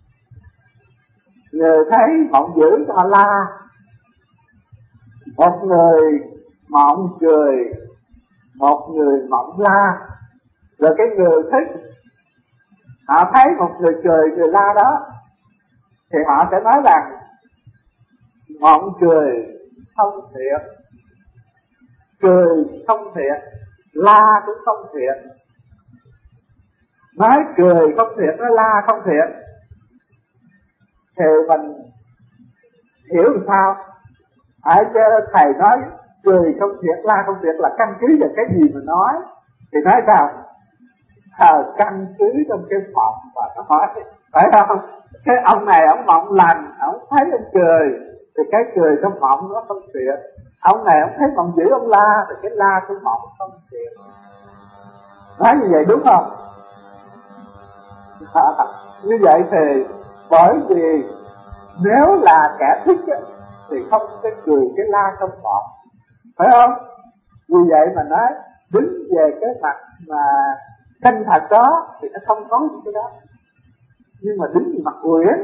người thấy mộng dữ cho họ la. Một người mộng cười, một người mộng la. Rồi cái người thích, họ thấy một người cười, người la đó, thì họ sẽ nói rằng mộng cười không thiện, cười không thiện, la cũng không thiện. Nói cười không thiện, nói la không thiện, thì mình hiểu làm sao? Ở chứ thầy nói cười không thiện, la không thiện là căn cứ vào cái gì mà nói? Thì nói sao? Thờ căn cứ trong cái mộng mà nó nói, phải không? Cái ông này ông mộng lành, ông thấy ông cười, thì cái cười trong mộng nó không thiện. Ông này ông thấy mộng dữ ông la, thì cái la trong mộng không thiện. Nói như vậy đúng không? À, như vậy thì bởi vì nếu là kẻ thích ấy, thì không cái cười cái la trong mộng, phải không? Vì vậy mà nói đứng về cái mặt mà chân thật đó thì nó không có những cái đó. Nhưng mà đứng về mặt quyển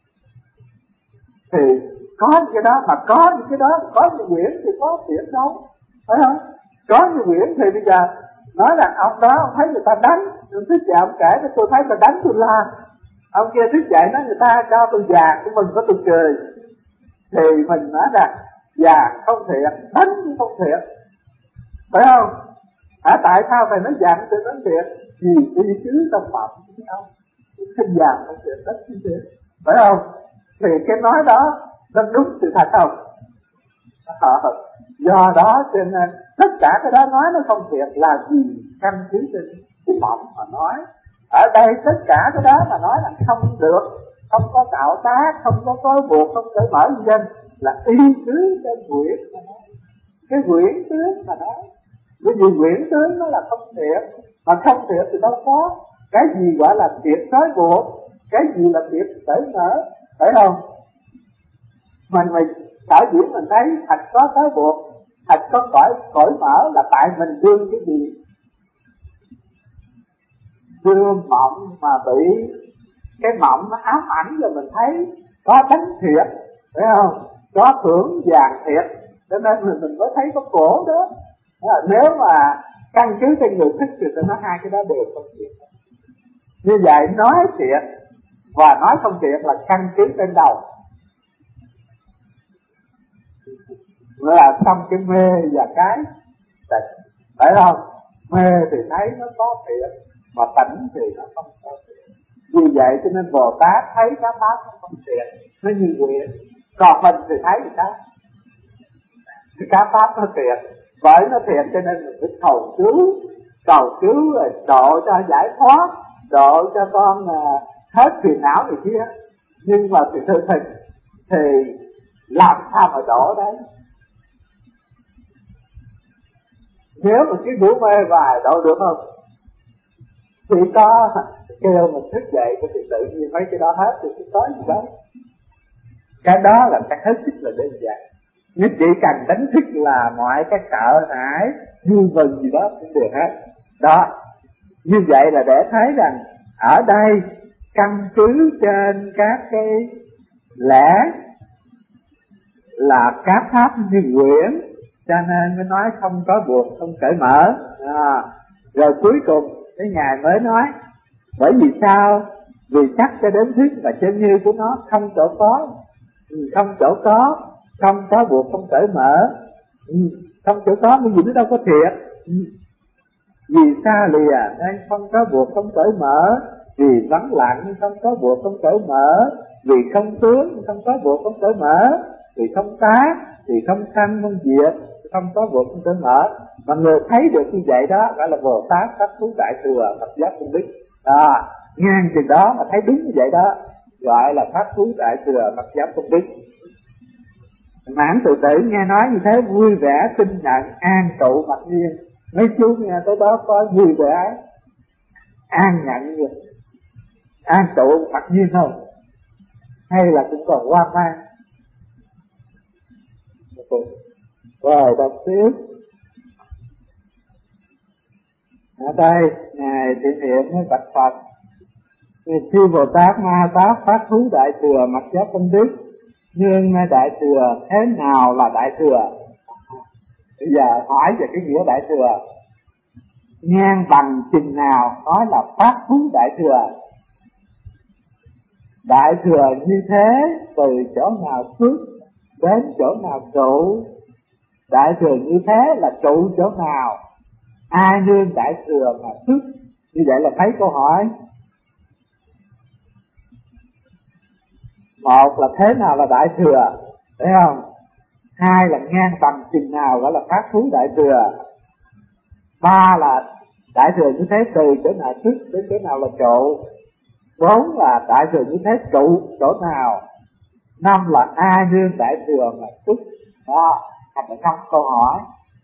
thì có những cái đó, mà có những cái đó, có những quyển thì có thiện đâu, phải không? Có những quyển thì bây giờ nói rằng ông đó ông thấy người ta đánh, ông thức dậy ông kể tôi thấy người ta đánh tôi la. Ông kia thức dậy nói người ta cho tôi vàng của mình có tôi cười. Thì mình nói rằng vàng không thiện, đánh cũng không thiện, phải không? À, tại sao thầy nói vàng tôi đánh thiện? Vì ý chứ trong mộng chứ không, cái vàng không thiện, đánh không thiện, phải không? Thì cái nói đó nó đúng sự thật không? À, do đó cho nên tất cả cái đó nói nó không thiện là vì căn cứ trên cái mộng mà nói. Ở đây tất cả cái đó mà nói là không được, không có tạo tác, không có có buộc, không cởi mở gì dân, là y cứ trên quyển mà nói, cái quyển tướng mà nói. Bởi vì quyển tướng nó là không thiện, mà không thiện thì đâu có cái gì gọi là thiện trói buộc, cái gì là thiện cởi mở, phải không? Mình mình sở dĩ mình thấy thật có trói buộc, thật có cõi cõi mở là tại mình đương cái gì? Đương mộng mà bị cái mộng nó ám ảnh rồi mình thấy có tánh thiệt, phải không? Có thưởng vàng thiệt, cho nên mình, mình mới thấy có cổ đó. Đó là nếu mà căn cứ trên người thích thì tôi nói hai cái đó đều không thiệt. Như vậy nói thiệt và nói không thiệt là căn cứ trên đầu, là trong cái mê và cái tịnh, phải không? Mê thì thấy nó có thiệt, mà tịnh thì nó không có thiệt. Vì vậy cho nên Bồ Tát thấy cái pháp nó không thiệt, nó như nguyện. Còn mình thì thấy thì sao? Cái pháp nó thiệt, bởi nó thiệt cho nên mình phải cầu cứu, cầu cứu rồi độ cho giải thoát, độ cho con uh, hết phiền não này kia. Nhưng mà thì thực tình thì làm sao mà độ đấy? Nếu mà cái ngủ mê và độ được không? Chỉ có kêu mình thức dậy thì tự nhiên mấy cái đó hết thì cái tới gì đó. Cái đó là cái hết sức là đơn giản. Nhất chỉ cần đánh thức là mọi cái sợ hãi, vui mừng gì đó cũng được hết. Đó, như vậy là để thấy rằng ở đây căn cứ trên các cái lẽ là các pháp như quyển, cho nên mới nói không có buộc, không cởi mở. À, rồi cuối cùng cái Ngài mới nói, bởi vì sao? Vì sắc cho đến thức và chân như của nó không chỗ có, không chỗ có, không có buộc, không cởi mở, không chỗ có, nhưng vì nó đâu có thiệt. Vì xa lìa nên không có buộc, không cởi mở, vì vắng lặng không có buộc, không cởi mở, vì không tướng không có buộc, không cởi mở, vì không tác thì không sanh, không diệt, không có buộc, không cởi mở. Mà người thấy được như vậy đó gọi là Bồ Tát Pháp Thú Đại Thừa Phật Giác Công Đức. À, ngang chừng đó mà thấy đúng như vậy đó gọi là Pháp Thú Đại Thừa Phật Giác Công Đức. Mãn Tự Tử nghe nói như thế vui vẻ tin nhận, an trụ mặc nhiên. Mấy chú nghe tới đó có vui vẻ an nhận gì, an trụ mặc nhiên không, hay là cũng còn hoang mang? Rồi đọc tiếp. Ở đây Ngài Thiện Hiện mới bạch Phật: Chư Bồ Tát Ma Tát Pháp Thú Đại Thừa Mặc Giác Công Đức, nhưng Đại Thừa thế nào là Đại Thừa? Bây giờ hỏi về cái nghĩa Đại Thừa. Ngang bằng chừng nào nói là Pháp Thú Đại Thừa? Đại Thừa như thế từ chỗ nào xuất đến chỗ nào trụ? Đại Thừa như thế là trụ chỗ nào? Ai nương Đại Thừa mà xuất? Như vậy là thấy câu hỏi. Một là thế nào là Đại Thừa, thấy không? Hai là ngang bằng chừng nào gọi là Pháp Thú Đại Thừa. Ba là Đại Thừa như thế từ chỗ nào xuất đến chỗ nào là trụ. Bốn là Đại Thừa như thế trụ chỗ nào. Năm là ai nương Đại Thừa mà xuất. Đó, thành là năm câu hỏi.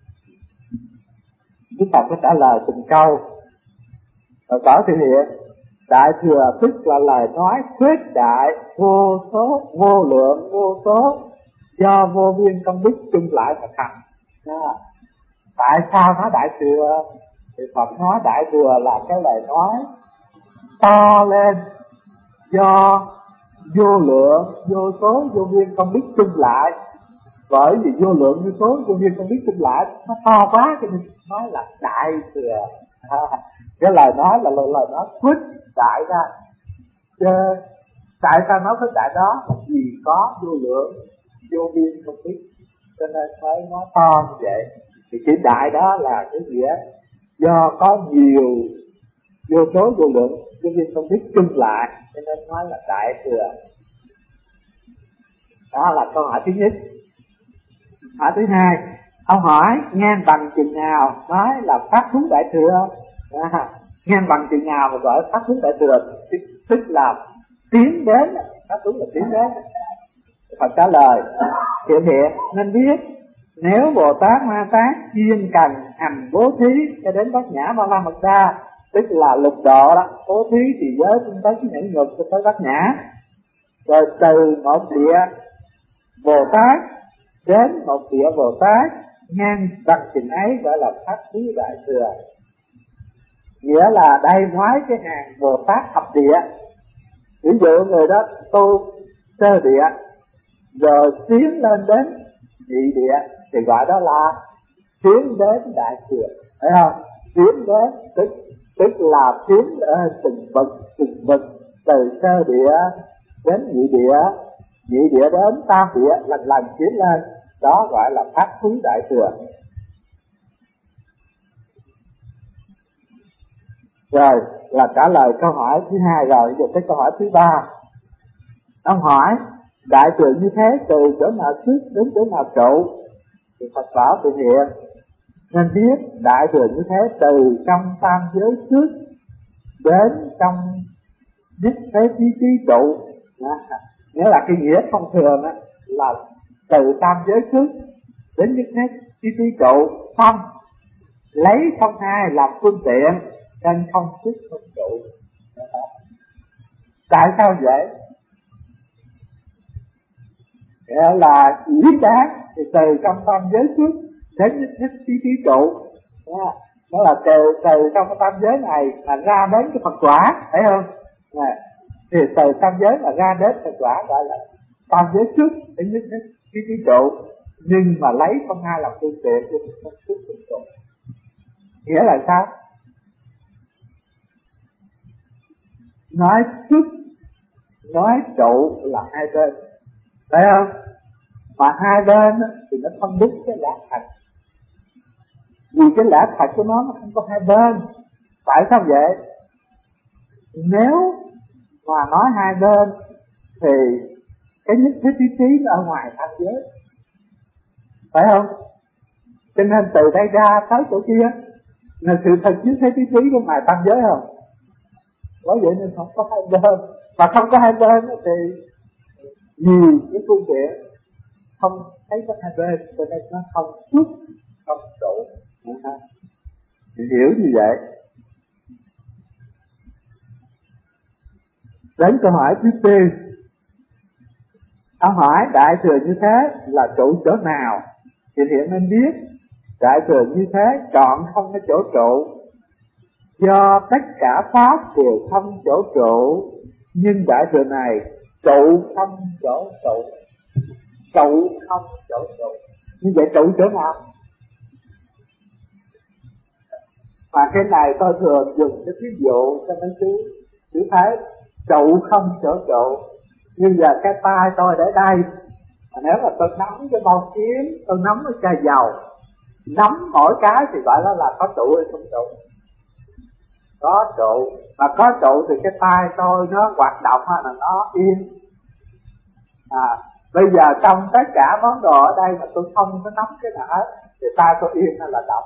Chúng ta có trả lời từng câu. Rồi có thể hiện Đại Thừa tức là lời nói khuyết đại, vô số, vô lượng, vô số, do vô biên công đức chung lại mà thành. Đó. Tại sao nói Đại Thừa? Thì Phật nói Đại Thừa là cái lời nói to lên do vô lượng, vô số, vô biên công đức chung lại. Bởi vì vô lượng, vô số, vô biên công đức chung lại nó to quá cho nên nói là Đại Thừa. À, cái lời nói là lời, lời nói khuyết đại ra. Chứ tại sao nói khuyết đại đó? Vì có vô lượng, vô biên công đức cho nên mới nói to như vậy. Thì chữ đại đó là cái nghĩa do có nhiều vô số, vô lượng, vô biên công đức chung lại cho nên nói là Đại Thừa. Đó là câu hỏi thứ nhất. Hỏi thứ hai, ông hỏi ngang bằng chừng nào nói là Pháp Thú Đại Thừa? À, ngang bằng chừng nào mà gọi Pháp Thú Đại Thừa? Tức, tức là tiến đến, Pháp Thú là tiến đến. Phật trả lời: Thiện Hiện nên biết, nếu Bồ Tát Ma Tát chuyên cần hành bố thí cho đến Bát Nhã Ba La Mật Đa, tức là lục độ đó, bố thí thì giới tinh tới cái nhẫn nhục cho tới Bát Nhã, rồi từ một địa Bồ Tát đến một địa Bồ Tát ngang bằng chừng ấy gọi là Pháp Thú Đại Thừa. Nghĩa là đây nói cái hàng Bồ Tát thập địa. Ví dụ người đó tu sơ địa rồi tiến lên đến nhị địa thì gọi đó là tiến đến Đại Thừa, thấy không? Tiến đến tức tức là tiến lên từng bậc từng bậc, từ sơ địa đến nhị địa, nhị địa đến tam địa, lần lần tiến lên, đó gọi là pháp thú đại thừa. Rồi là trả lời câu hỏi thứ hai rồi, giờ tới câu hỏi thứ ba. Ông hỏi đại thừa như thế từ chỗ nào trước đến chỗ nào trụ? Thì Phật bảo tự hiện nên biết đại thừa như thế từ trong tam giới trước đến trong nhất thế trí trí trụ. Nghĩa là cái nghĩa thông thường á, là từ tam giới trước đến nhất thế trí trí trụ, không lấy không hai làm phương tiện nên không xuất không trụ. Tại sao vậy? Nghĩa là lý đáng thì từ trong tam giới trước đến nhất thế trí trí trụ, đó là từ từ trong cái tam giới này mà ra đến cái Phật quả, thấy không? Này, thì từ tam giới mà ra đến Phật quả gọi là tam giới trước đến nhất thế trí trí trụ, nhưng mà lấy không hai làm phương tiện cho mình không xuất không trụ. Nghĩa là sao? Nói xuất nói trụ là hai bên, thấy không? Mà hai bên thì nó không đúng cái lẽ thật, vì cái lẽ thật của nó nó không có hai bên. Tại sao vậy? Nếu mà nói hai bên thì cái nhất thế trí trí nó ở ngoài tam giới, phải không? Cho nên từ đây ra tới chỗ kia là sự thật nhất thế trí trí của ngoài tam giới không? Bởi vậy nên không có hai bên. Mà không có hai bên thì nhiều cái phương tiện không thấy có hai bên, cho nên nó không xuất không trụ. Hiểu như vậy. Đến câu hỏi thứ tư, ông hỏi đại thừa như thế là trụ chỗ nào? Thì hiện nên biết đại thừa như thế chọn không có chỗ trụ, do tất cả pháp đều không chỗ trụ, nhưng đại thừa này trụ không chỗ trụ, trụ không chỗ trụ. Như vậy trụ chỗ nào? Mà cái này tôi thường dùng cái ví dụ cho mấy chú chú thấy trụ không chỗ trụ. Nhưng giờ cái tay tôi để đây, mà nếu mà tôi nắm cái bao kiếm, tôi nắm cái chai dầu, nắm mỗi cái thì gọi là là có trụ hay không trụ? Có trụ. Mà có trụ thì cái tay tôi nó hoạt động hay là nó yên? À, bây giờ trong tất cả món đồ ở đây mà tôi không có nắm cái nào hết thì tay tôi yên hay là động?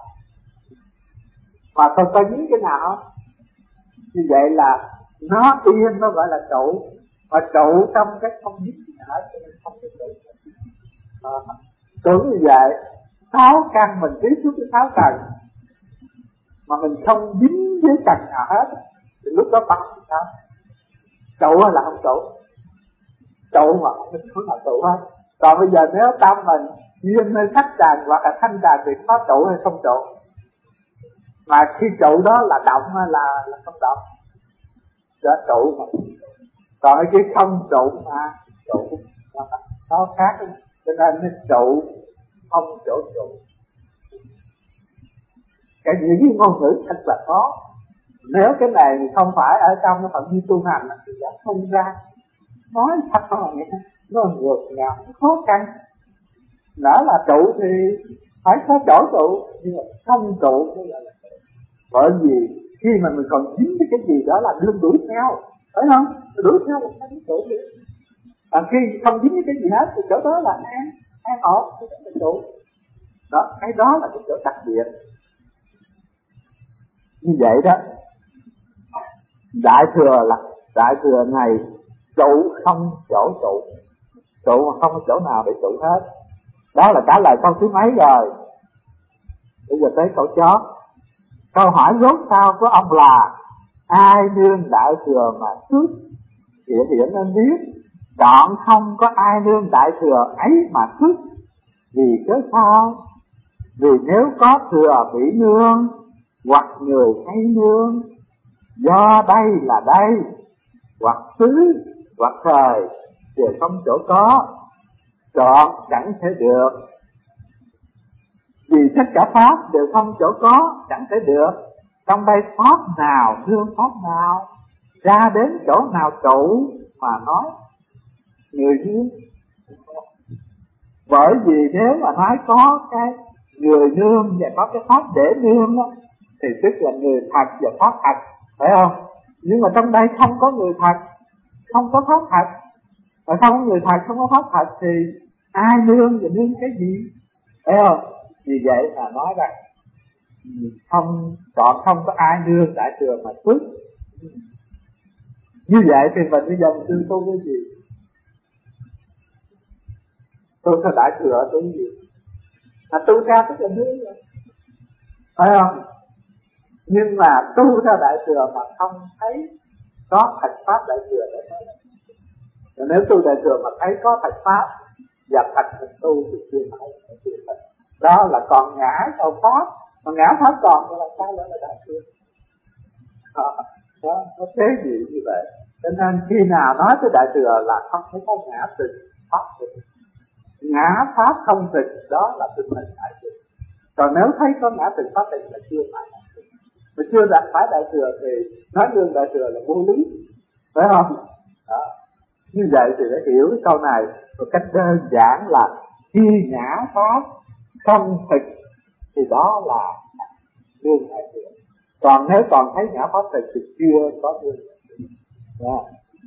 Mà tôi có dính cái nào? Như vậy là nó yên nó gọi là trụ. Mà trụ trong cái không dính gì hết cho nên không có trụ. À, tưởng như vậy, sáu căn mình tiếp xúc với sáu cần mà mình không dính với cần nào hết thì lúc đó bắt thì sao? Trụ hay là không trụ? Trụ mà không có nào trụ hết. Còn bây giờ nếu tâm mình duyên nơi sắc trần hoặc là thanh trần thì có trụ hay không trụ? Mà khi trụ đó là động hay là, là không động? Đó trụ mà. Còn cái không trụ mà trụ nó khác. Cho nên nó trụ không chỗ trụ. Cái những ngôn ngữ thật là khó. Nếu cái này không phải ở trong cái phạm vi tu hành thì đã không ra. Nói thật là vậy, nó ngược ngạo, nó khó khăn. Đó là trụ thì phải có chỗ trụ, nhưng mà không trụ mới là trụ. Bởi vì khi mà mình còn dính với cái gì đó là đương đuổi theo, phải không? Đuổi theo một cái trụ đi. Và khi không dính với cái gì hết thì chỗ đó là an, an ổn, cái đó là trụ. Đó, cái đó là cái chỗ đặc biệt. Như vậy đó, đại thừa là đại thừa này trụ không chỗ trụ, trụ mà không có chỗ nào để trụ hết. Đó là trả lời câu thứ mấy rồi. Bây giờ tới câu chót. Câu hỏi rốt sau của ông là ai nương đại thừa mà xuất? Hiện hiện nên biết chọn không có ai nương đại thừa ấy mà xuất. Vì cớ sao? Vì nếu có thừa bị nương hoặc người hay nương, do đây là đây, hoặc xứ hoặc thời đều không chỗ có, chọn chẳng thể được. Vì tất cả pháp đều không chỗ có, chẳng thể được. trong đây pháp nào nương pháp nào, ra đến chỗ nào trụ mà nói người nương. Bởi vì nếu mà nói có cái người nương và có cái pháp để nương đó, thì tức là người thật và pháp thật, phải không? Nhưng mà trong đây không có người thật, không có pháp thật, mà không có người thật, không có pháp thật thì ai nương và nương cái gì, phải không? Vì vậy mà nói rằng không, còn không có ai nương Đại Thừa mà phước. Như vậy thì mình bây giờ mình tương tu cái gì? Tu theo Đại Thừa tu cái gì? Là tu theo tức là nương rồi, phải không? Nhưng mà tu theo Đại Thừa mà không thấy có thật pháp Đại Thừa để nói. Rồi nếu tu Đại Thừa mà thấy có thật pháp và thật mình tu thì chưa phải là chưa thật. Đó là còn ngã còn pháp, còn ngã pháp còn thì là sao nữa là Đại Thừa. Đó, đó, nó thế gì như vậy. Cho nên khi nào nói tới Đại Thừa là không thấy có ngã thực pháp thực. Ngã pháp không thực, đó là tinh thần Đại Thừa. Còn nếu thấy có ngã thực pháp thực là chưa phải Đại Thừa. Mà chưa đạt phải Đại Thừa thì nói đương Đại Thừa là vô lý, phải không? Đó. Như vậy thì để hiểu cái câu này một cách đơn giản là khi ngã pháp không thực thì đó là đương Đại Thừa. Còn nếu còn thấy ngã pháp thực thì chưa có đương Đại Thừa. Đó.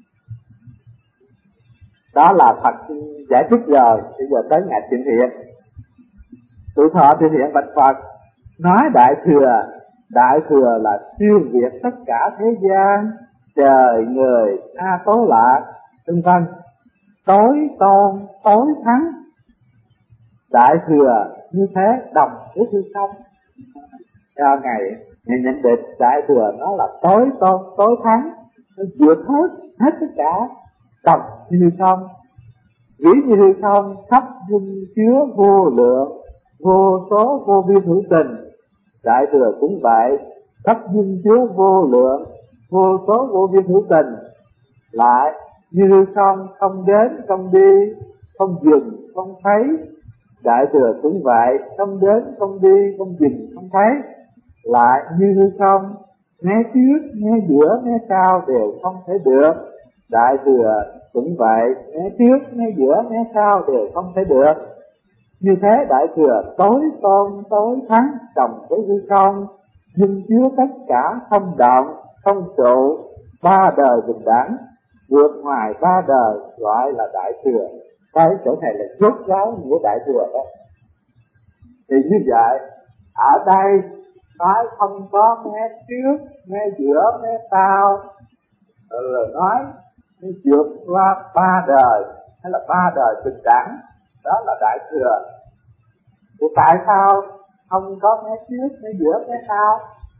Đó là Phật giải thích rồi. Bây giờ tới Ngài Thiện Hiện. Tuổi Thọ Thiện Hiện bạch Phật nói Đại Thừa, Đại Thừa là siêu việt tất cả thế gian, trời người a tố lạc vân vân, tối tôn tối thắng. Đại Thừa như thế đồng với hư không. Cho Ngài Ngài nhận định Đại Thừa nó là tối tôn tối thắng, nó vượt hết hết tất cả, đồng như hư không. Ví như hư không khắp dung chứa vô lượng, vô số vô biên hữu tình. Đại Thừa cũng vậy, khắp dung chứa vô lượng, vô số vô biên hữu tình. Lại như hư không không đến không đi, không dừng không thấy. Đại Thừa cũng vậy, không đến không đi, không dừng không thấy. Lại như hư không, né trước né giữa né sau đều không thể được. Đại Thừa cũng vậy, né trước né giữa né sau đều không thể được. Như thế Đại Thừa tối tôn tối thắng, đồng với hư không, dung chứa tất cả không động không trụ, ba đời bình đẳng, vượt ngoài ba đời, gọi là Đại Thừa. Cái chỗ này là chốt giáo của Đại Thừa đó. Thì như vậy ở đây nói không có nghe trước nghe giữa nghe sau, rồi nói vượt qua ba đời hay là ba đời bình đẳng, đó là Đại Thừa. Thì tại sao không có nghe trước nghe giữa nghe sau?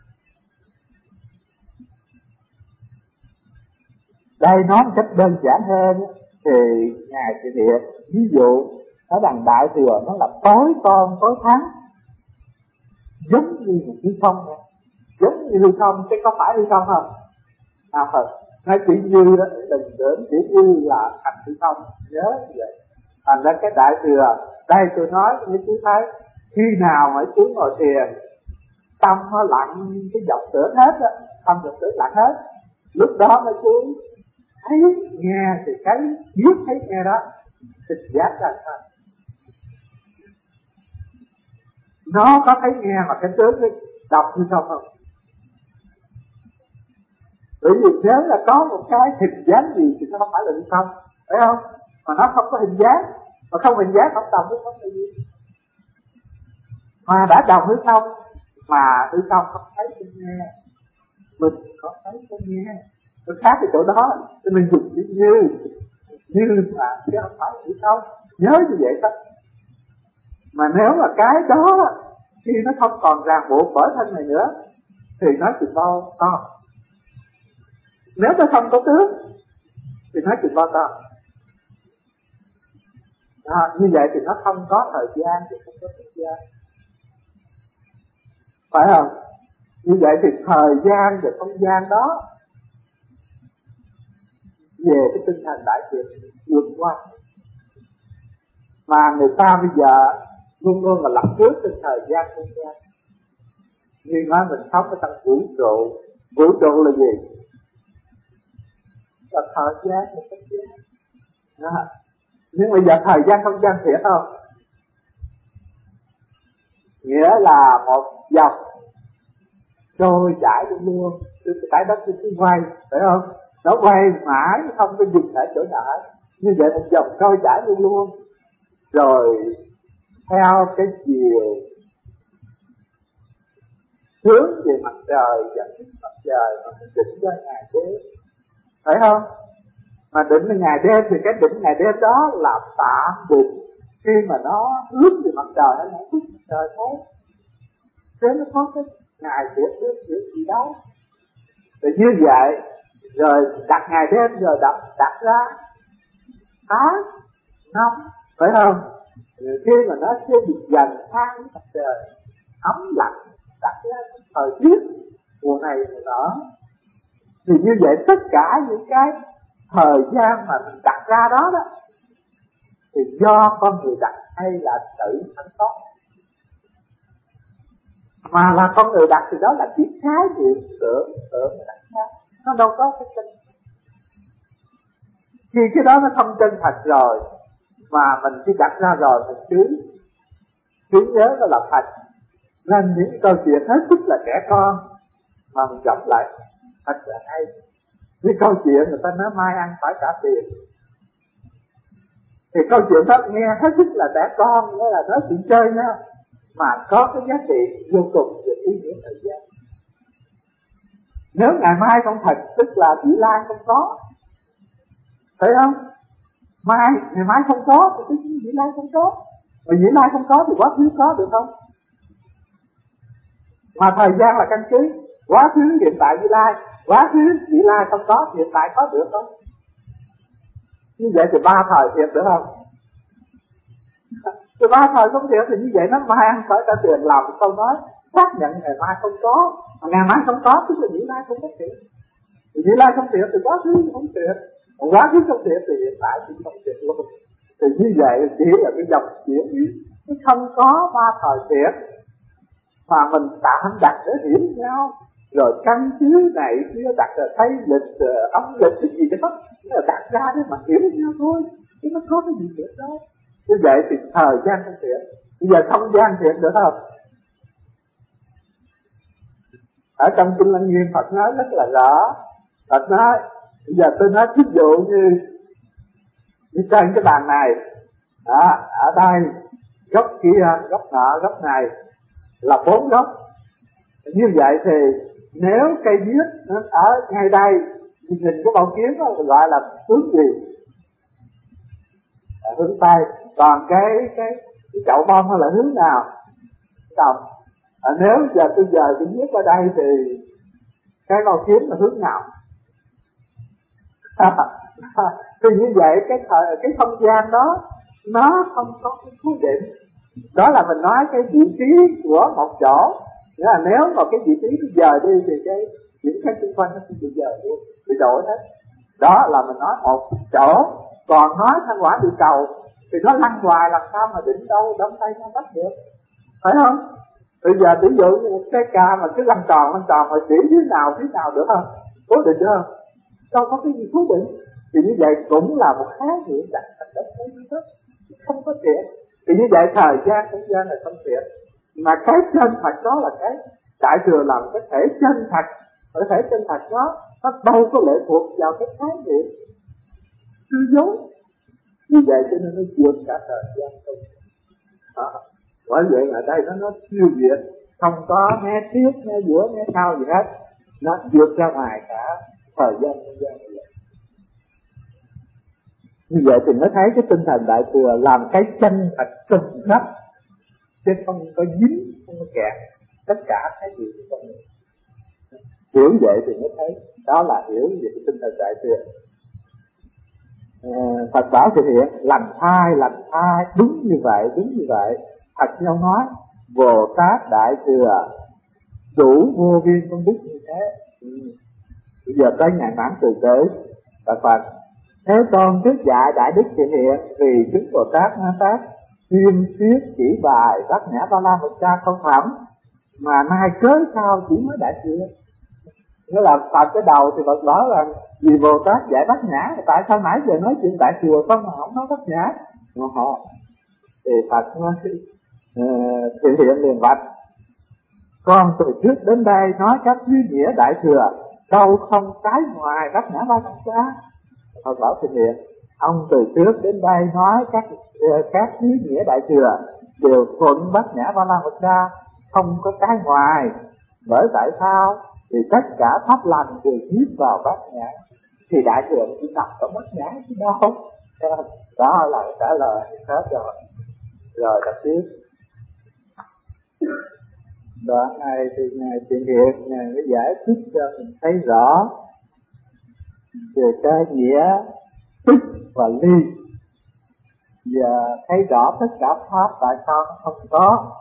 Đây nói một cách đơn giản hơn thì Ngài Thiện Hiện ví dụ nói rằng Đại Thừa nó là tối tôn tối thắng, giống như một hư không này. Giống như hư không, chứ có phải hư không không? À thật, nó chỉ như đó, đừng tưởng chỉ như là thành hư không, nhớ như vậy. Thành ra cái Đại Thừa, đây tôi nói với chú thấy, khi nào mà chú ngồi thiền, tâm nó lặng cái dòng tưởng hết á, tâm dòng tưởng lặng hết, lúc đó mới chú thấy nghe thì thấy, biết thấy nghe đó, thì giác ra sao? Nó có thấy nghe mà cái tướng cái đọc như không không? Bởi vì nếu là có một cái hình dáng gì thì nó không phải là như không, phải không? Mà nó không có hình dáng, mà không hình dáng không đồng với không là gì? Mà đã đồng với không, mà hư không không thấy không nghe, mình có thấy không nghe, nó khác cái chỗ đó, cho nên dùng chữ như, như mà chứ không phải hư không, nhớ như vậy thôi. Mà nếu mà cái đó khi nó không còn ràng buộc bởi thân này nữa thì nó chừng bao to. Nếu nó không có tướng thì nó chừng bao to. À, như vậy thì nó không có thời gian thì không có thời gian, phải không? Như vậy thì thời gian và không gian đó về cái tinh thần đại thừa vượt qua. Mà người ta bây giờ luôn luôn là lập trước trên thời gian không gian. như nói mình sống ở trong vũ trụ. Vũ trụ là gì? Là thời gian và không gian. Đó. Nhưng bây giờ thời gian không gian thiệt không? Nghĩa là một dòng trôi chảy luôn luôn, cái đất cứ quay, phải không? Nó quay mãi không có dừng lại chỗ nào. Như vậy một dòng trôi chảy luôn luôn, rồi theo cái chiều hướng về mặt trời dẫn đến mặt trời mà mình định ra ngày đêm, phải không? Mà định là ngày đêm thì cái định ngày đêm đó là tạm định khi mà nó hướng về mặt trời hay nó hướng mặt trời thôi. Thế nó có cái ngày tiết nước chuyện gì đâu. Rồi như vậy, rồi đặt ngày đêm rồi đặt, đặt ra tháng, năm, phải không? Rồi khi mà nó chưa được dần tháng mặt trời ấm lạnh, đặt ra thời tiết mùa này mùa nọ. Thì như vậy tất cả những cái thời gian mà mình đặt ra đó đó thì do con người đặt hay là tự sẵn có. Mà là con người đặt thì đó là cái khái niệm tưởng tưởng đặt ra, nó đâu có cái chân. Khi cái đó nó không chân thật rồi mà mình chỉ đặt ra rồi mình cứ cứ nhớ nó là thật. Nên những câu chuyện hết sức là trẻ con mà mình gặp lại thật là hay. Những câu chuyện người ta nói mai ăn phải trả tiền, thì câu chuyện đó nghe hết sức là trẻ con, nghĩa là nói chuyện chơi nha, mà có cái giá trị vô cùng về ý nghĩa thời gian. Nếu ngày mai không thật, tức là vị lai không có, thấy không? Mai, ngày mai không có thì tức vị lai không có. Mà vị lai không có thì quá khứ có được không? Mà thời gian là căn cứ, quá khứ, hiện tại, vị lai. Quá khứ, vị lai không có, hiện tại có được không? Như vậy thì ba thời thiệt được không? Thì ba thời không thiệt thì như vậy nó mai ăn phải cả tiền, làm một câu nói xác nhận ngày mai không có. Mà ngày mai không có tức là vị lai không có thiệt. Thì vị lai không thiệt thì quá khứ không thiệt. Còn quá khứ không thiệt thì hiện tại cũng không thiệt luôn. Thì như vậy chỉ là cái dòng chuyển biến, nó không có ba thời thiệt mà mình tạm đặt để hiểu nhau. Rồi căn cứ này kia đặt là thấy lịch, âm lịch cái gì đó, nó là đặt ra để mà hiểu nhau thôi, chứ nó có cái gì thiệt đâu. Như vậy thì thời gian không thiệt, bây giờ không gian thiệt được không? Ở trong Kinh Lăng Nghiêm Phật nói rất là rõ. Phật nói, bây giờ tôi nói ví dụ như như trên cái bàn này, đó, ở đây góc kia, góc nọ, góc này là bốn góc. Như vậy thì nếu cây viết nó ở ngay đây, nhìn cái bao kiếm đó gọi là hướng gì? À, hướng Tây. Còn cái cái cái chậu bông nó là hướng nào? Đồng. À, nếu giờ tôi giờ tôi viết ở đây thì cái bao kiếm là hướng nào? À, à, thì như vậy cái thời cái không gian đó nó không có cái cố định. Đó là mình nói cái vị trí của một chỗ. Nghĩa là nếu mà cái vị trí bây giờ đi thì cái những cái xung quanh nó sẽ bị giờ đi, bị đổi hết. Đó là mình nói một chỗ. Còn nói thanh quả địa cầu thì nó lăn hoài, làm sao mà định đâu đâm tay nó bắt được, phải không? Bây giờ ví dụ như một cái ca mà cứ lăn tròn lăn tròn mà chỉ thế nào thế nào được không? Cố định được không? Đâu có cái gì cố định. Thì như vậy cũng là một khái niệm đặt thành đất thế đó, không có thiệt. Thì như vậy thời gian không gian là không thiệt. Mà cái chân thật đó là cái Đại Thừa làm cái thể chân thật. Cái thể chân thật đó nó đâu có lệ thuộc vào cái khái niệm hư dối. Như vậy cho nên nó vượt cả thời gian không. Đó. Bởi vậy ở đây nó nó siêu việt, không có né trước, né giữa, né sau gì hết. Nó vượt ra ngoài cả thời gian không gian như vậy. Như vậy thì mới thấy cái tinh thần Đại Thừa làm cái chân thật cực khắp, chứ không có dính, không có kẹt tất cả cái gì của con người. Hiểu vậy thì mới thấy đó là hiểu về cái tinh thần Đại Thừa. À, Phật bảo thực hiện lành thai, lành thai, đúng như vậy, đúng như vậy. Thật nhau nói Bồ Tát Đại Thừa đủ vô biên công đức như thế. Ừ. Bây giờ tới ngày mãn từ tới Phật Phật Thế Tôn trước dạy Đại Đức thực hiện vì chúng Bồ Tát Na Tát chuyên thuyết chỉ bài bát nhã ba la mật cha không thẩm mà nay cớ sao chỉ mới đại thừa? Nghĩa là tại cái đầu thì Phật nói là vì Bồ Tát dạy bát nhã, tại sao nãy giờ nói chuyện đại thừa không mà không nói bát nhã? Mà họ thì Phật nói uh, thiện hiện liền bạch: con từ trước đến đây nói các ý nghĩa đại thừa, đâu không trái ngoài bát nhã ba la mật. Phật bảo thiện hiện, ông từ trước đến đây nói các các ý nghĩa đại thừa đều thuận bát nhã ba la mật ra, không có trái ngoài. Bởi tại sao? Thì tất cả pháp lành đều chiết vào bát nhã, thì đại thừa chỉ nằm ở bát nhã chứ đâu. Đó là trả lời hết rồi. Rồi đọc tiếp. Đoạn này thì Ngài Thiện Hiện Ngài mới giải thích cho mình thấy rõ về cái nghĩa tức và ly, và thấy rõ tất cả pháp tại sao nó không có.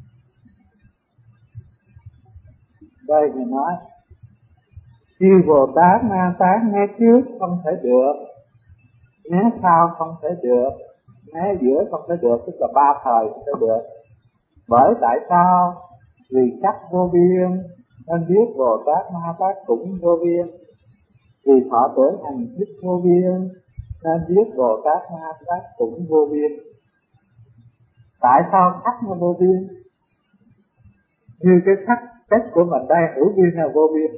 Đây Ngài nói: chư Bồ Tát Ma Tát nghe trước không thể được, nghe sau không thể được, nghe giữa không thể được, tức là ba thời không thể được. Bởi tại sao? Vì sắc vô biên nên biết Bồ Tát Ma Tát cũng vô biên. Vì thọ tưởng hành thức vô biên nên biết Bồ Tát Ma Tát cũng vô biên. Tại sao sắc nó vô biên? Như cái sắc cách của mình đây hữu biên là vô biên,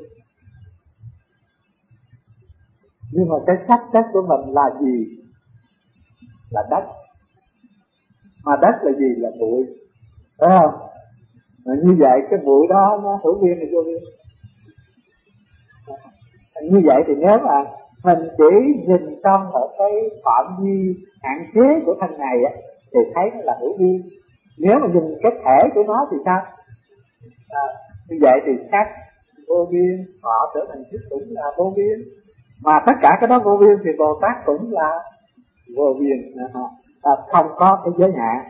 nhưng mà cái sắc cách của mình là gì? Là đất. Mà đất là gì? Là bụi, phải không? Mà như vậy cái bụi đó nó hữu biên là vô biên. Như vậy thì nếu mà mình chỉ nhìn trong ở cái phạm vi hạn chế của thân này á, thì thấy nó là hữu biên. Nếu mà nhìn cái thể của nó thì sao? À, như vậy thì sắc vô biên, họ trở thành thức cũng là vô biên. Mà tất cả cái đó vô biên thì Bồ Tát cũng là vô biên, à, không có cái giới hạn.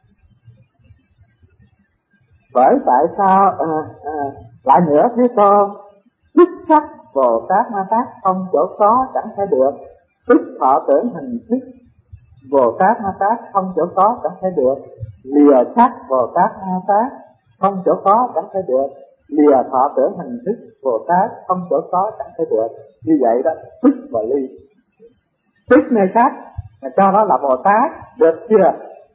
Bởi tại sao à, à, lại nữa Thế Tôn, tức sắc Bồ Tát Ma Tát không chỗ có chẳng thể được, tức thọ tưởng hình thức Bồ Tát Ma Tát không chỗ có chẳng thể được, lìa sắc Bồ Tát Ma Tát không chỗ có chẳng thể được, lìa thọ tưởng hình thức Bồ Tát không chỗ có chẳng thể được. Như vậy đó, tức và ly. Tức nơi sắc mà cho nó là Bồ Tát, được chưa?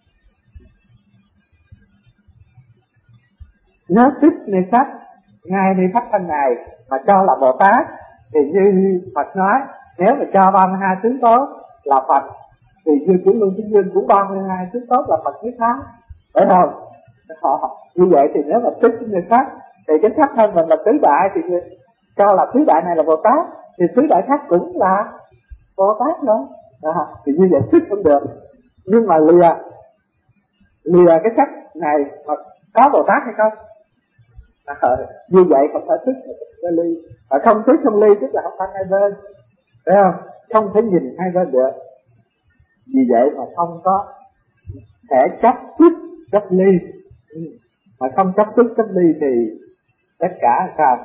Nếu tức nơi sắc ngay nơi pháp thân này mà cho là Bồ Tát, thì như Phật nói, nếu mà cho ba mươi hai tướng tốt là Phật, thì như Cửu Luân Chính Dương cũng ba mươi hai tướng tốt là Phật Niết Thắng, phải không? Họ, như vậy thì nếu mà tức nơi sắc thì cái sắc thân mình là tứ đại, thì cho là tứ đại này là Bồ Tát, thì tứ đại khác cũng là Bồ Tát nữa. À, thì như vậy tức không được. Nhưng mà lìa lìa cái sắc này mà có Bồ Tát hay không? À, như vậy không phải tức mà tức ly. À, không tức không ly tức là không phải hai bên, phải không? Không thể nhìn hai bên được. Vì vậy mà không có thể chấp tức chấp ly. Ừ. Mà không chấp tức chấp ly thì tất cả là sao?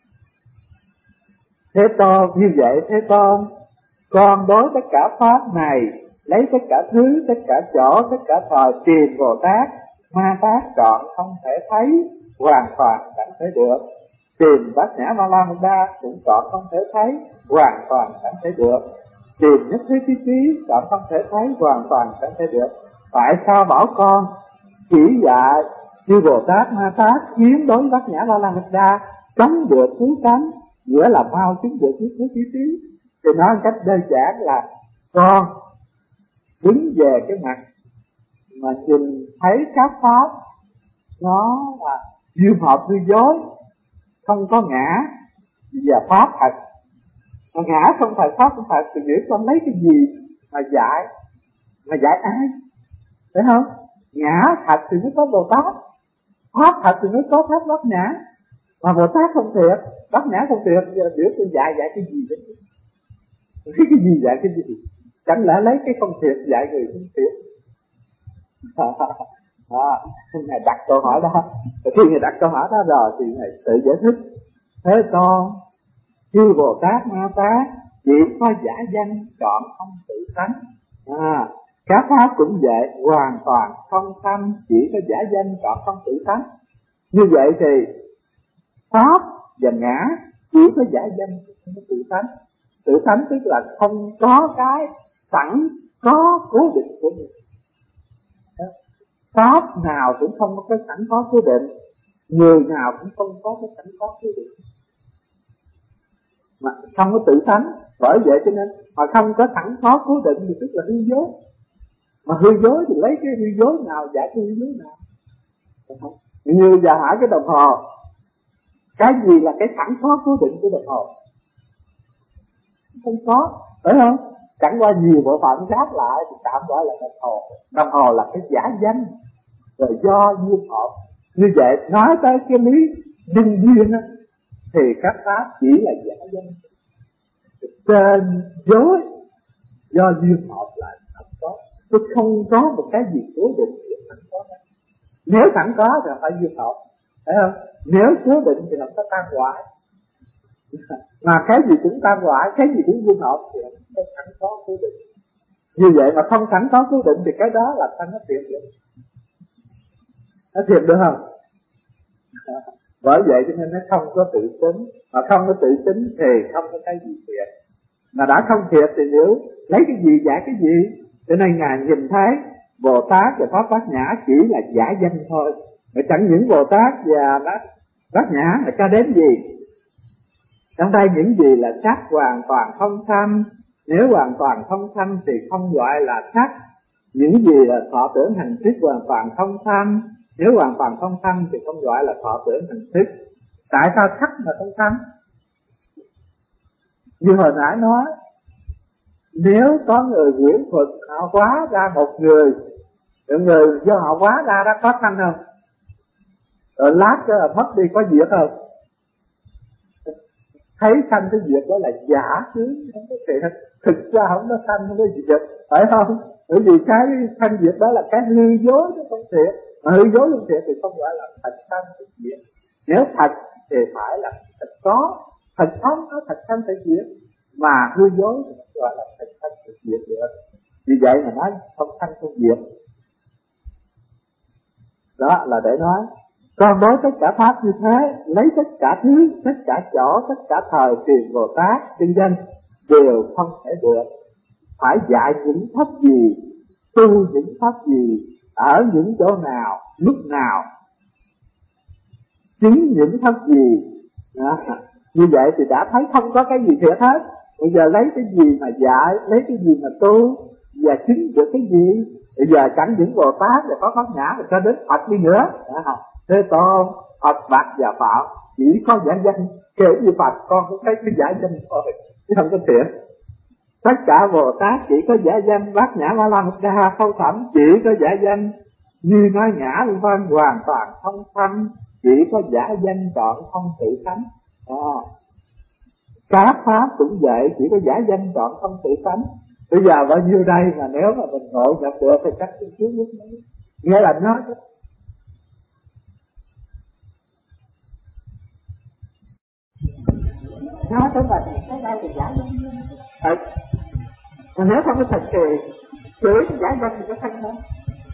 Thế Tôn, như vậy Thế Tôn, con đối tất cả pháp này, lấy tất cả thứ, tất cả chỗ, tất cả thời tìm Bồ Tát Ma Tát chọn không thể thấy, hoàn toàn chẳng thể được. Tìm bát nhã ba la mật đa cũng chọn không thể thấy, hoàn toàn chẳng thể được. Tìm nhất thiết trí trí chọn không thể thấy, hoàn toàn chẳng thể được. Tại sao bảo con chỉ dạy như Bồ Tát Ma Tát khiến đối bát nhã ba la mật đa chống được cứu cánh, nghĩa là bao chứng được nhất thiết trí trí? Thì nói cách đơn giản là con đứng về cái mặt mà nhìn thấy các pháp nó là duyên hợp duyên dối, không có ngã và pháp thật. Mà ngã không phải, pháp không thật, thì nghĩ con lấy cái gì mà dạy, mà dạy ai, phải không? Ngã thật thì mới có Bồ Tát, pháp thật thì mới có pháp bát nhã. Mà Bồ Tát không thiệt, bát nhã không thiệt, giờ biểu tôi dạy dạy cái gì đấy? Cái cái gì dạy cái gì? Chẳng lẽ lấy cái không thiệt dạy người không thiệt? À, Ngài đặt câu hỏi đó. Khi Ngài đặt câu hỏi đó rồi thì Ngài tự giải thích. Thế Tôn, chư Bồ Tát Ma Tát chỉ có giả danh chọn không tự tánh. À, các pháp cũng vậy, hoàn toàn không tâm, chỉ có giả danh chọn không tự tánh. Như vậy thì pháp và ngã chỉ có giả danh, không có tự tánh. Tự tánh tức là không có cái sẵn có cố định của mình. Pháp nào cũng không có cái sẵn có cố định, người nào cũng không có cái sẵn có cố định, mà không có tự tánh. Bởi vậy cho nên mà không có sẵn có cố định thì tức là hư dối. Mà hư dối thì lấy cái hư dối nào giải cái hư dối nào? Như giờ hỏi cái đồng hồ, cái gì là cái sẵn có cố định của đồng hồ? Không có, phải không? Chẳng qua nhiều bộ phận khác lại thì tạm gọi là đồng hồ. Đồng hồ là cái giả danh, rồi do duyên hợp. Như vậy nói tới cái lý nhân duyên á, thì các pháp chỉ là giả danh, trên dối, do duyên hợp lại sẵn có. Tôi không có một cái gì cố định thì sẵn có. Nếu sẵn có thì phải duyên hợp, phải không? Nếu cố định thì không có tan hoại. Mà cái gì cũng tan hoại, cái gì cũng duyên hợp thì không có sẵn có cố định. Như vậy mà không sẵn có cố định thì cái đó là sao nó thiệt được? Nó thiệt được không? Bởi vậy cho nên nó không có tự tính. Mà không có tự tính thì không có cái gì thiệt. Mà đã không thiệt thì nếu lấy cái gì giải cái gì? Cho nên Ngài nhìn thấy Bồ Tát và Pháp Bát Nhã chỉ là giả danh thôi. Mà chẳng những Bồ Tát và Bát Nhã là cho đến gì? Trong đây những gì là sắc hoàn toàn không sanh. Nếu hoàn toàn không sanh thì không gọi là sắc. Những gì là thọ tưởng hành thức hoàn toàn không sanh. Nếu hoàn toàn không sanh thì không gọi là thọ tưởng hành thức. Tại sao sắc mà không sanh? Như hồi nãy nói, nếu có người quyển thuật họ hóa ra một người, những người do họ hóa ra đó có sanh không? Rồi lát cho là mất đi có diệt không? Thấy sanh cái diệt đó là giả chứ không có thiệt. Thực ra không có sanh không có diệt, phải không? Bởi vì cái sanh diệt đó là cái hư dối chứ không thiệt. Mà hư dối không thiệt thì không gọi là thật sanh thật diệt. Nếu thật thì phải là thật có, thật không có thật sanh thật diệt. Mà hư dối thì không gọi là thật sanh thật diệt được. Vì vậy mà nói không sanh không diệt. Đó là để nói. Còn đối tất cả pháp như thế, lấy tất cả thứ, tất cả chỗ, tất cả thời truyền Bồ Tát, chân danh đều không thể được. Phải dạy những pháp gì, tu những pháp gì, ở những chỗ nào, lúc nào, chứng những pháp gì. Đó. Như vậy thì đã thấy không có cái gì thiệt hết. Bây giờ lấy cái gì mà dạy, lấy cái gì mà tu, và chứng được cái gì. Bây giờ chẳng những Bồ Tát và có Pháp Nhã rồi cho đến Phật đi nữa. Đó. Thế Tôn, Phật, Bạch và Phạm chỉ có giả danh, kể như Phật con cũng thấy cái giả danh thôi, chứ không có thiệt. Tất cả Bồ Tát chỉ có giả danh, Bát Nhã Ba La Mật Đa Phâu Thẩm chỉ có giả danh, như nói ngã vân vân hoàn toàn không sanh, chỉ có giả danh chọn không tự tánh. Đó. Các pháp cũng vậy, chỉ có giả danh chọn không tự tánh. Bây giờ bao nhiêu đây mà nếu mà mình ngộ nhập được thì chắc cái trước lúc đó nghĩa là nó nó tới là cái đây là giả danh. Ừ. Mà nếu không có thật thì chửi giả danh thì có thanh không?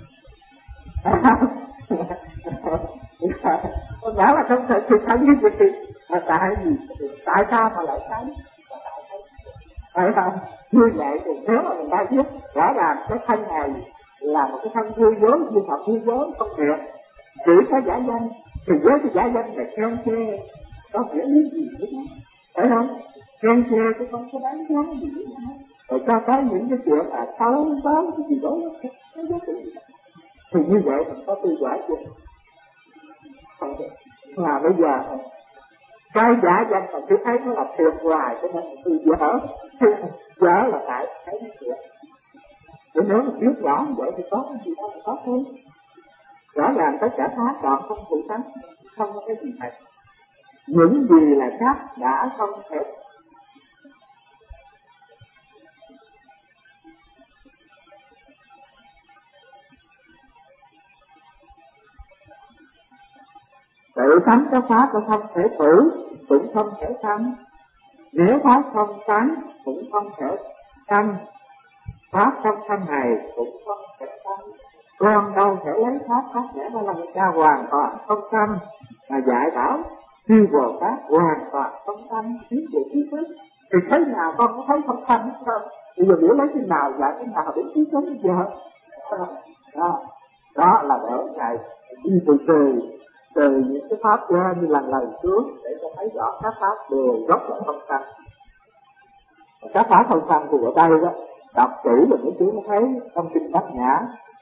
Con bảo là không thật thì thanh cái gì thì mà tại gì? Tại sao mà lại thanh? Phải không? Như vậy thì nếu mà mình ta biết rõ ràng cái thanh này là một cái thanh hư dối, như thật hư dối không thiệt, chỉ có giả danh thì với cái giả danh là khen chê, có nghĩa lý gì nữa đó, phải không? Khen chê chứ không có đáng giá gì nữa. Rồi cho tới những cái chuyện là xấu xấu cái gì đó nó có giá trị, thì như vậy mình có tư quả chưa? Không được. Mà bây giờ cái giả danh mà cứ thấy nó là thiệt hoài, cho nên mình tự dở dở là tại thấy nó thiệt. Để nếu mà biết rõ như vậy thì có cái gì đó là có thôi. Rõ ràng tất cả pháp còn không tự tánh, không có cái gì thật. Những gì là khác đã không thể. Tự tánh cái pháp nó không thể thử, cũng không thể sanh. Nếu pháp không tánh cũng không thể sanh, pháp không sanh này cũng không thể sanh. con đâu thể lấy pháp phát nhã Ba La Mật Đa hoàn toàn không tâm mà dạy bảo chư Bồ Tát hoàn toàn không tâm tiến bộ trí thức, thì thế nào con có thấy không tâm không? Bây giờ biểu lấy cái nào dạy cái nào đến trí thức bây giờ? Đó, đó là để ngài đi từ từ từ những cái pháp ra như lần lần xuống để cho thấy rõ các pháp đều gốc là không tâm. Các pháp không tâm thì ở đây đó đọc kỹ rồi mấy chú mới thấy trong kinh Bát Nhã.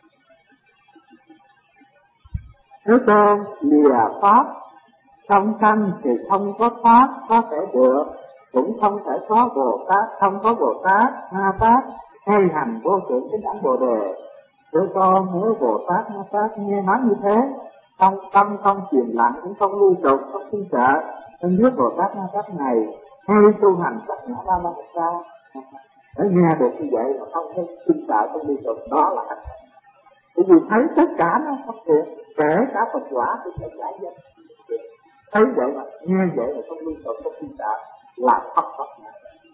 Thế tôn lìa pháp không tâm thì không có pháp có thể được, cũng không thể có Bồ Tát, không có Bồ Tát Ma Tát hay hành vô thượng chánh đẳng Bồ Đề. Thế tôn nếu Bồ Tát Ma Tát nghe nói như thế, không tâm không chìm lặng cũng không lưu tục không kinh sợ, không biết Bồ Tát Ma Tát này hay tu hành Bát Nhã Ba La Mật Đa, để nghe được như vậy mà không thấy kinh sợ không lưu tục, đó là cách. Bởi vì thấy tất cả nó không thiện, kể cả Phật quả cũng phải giải dân. Thấy vậy mà nghe vậy mà không lưu tục không kinh sợ là pháp Bát Nhã.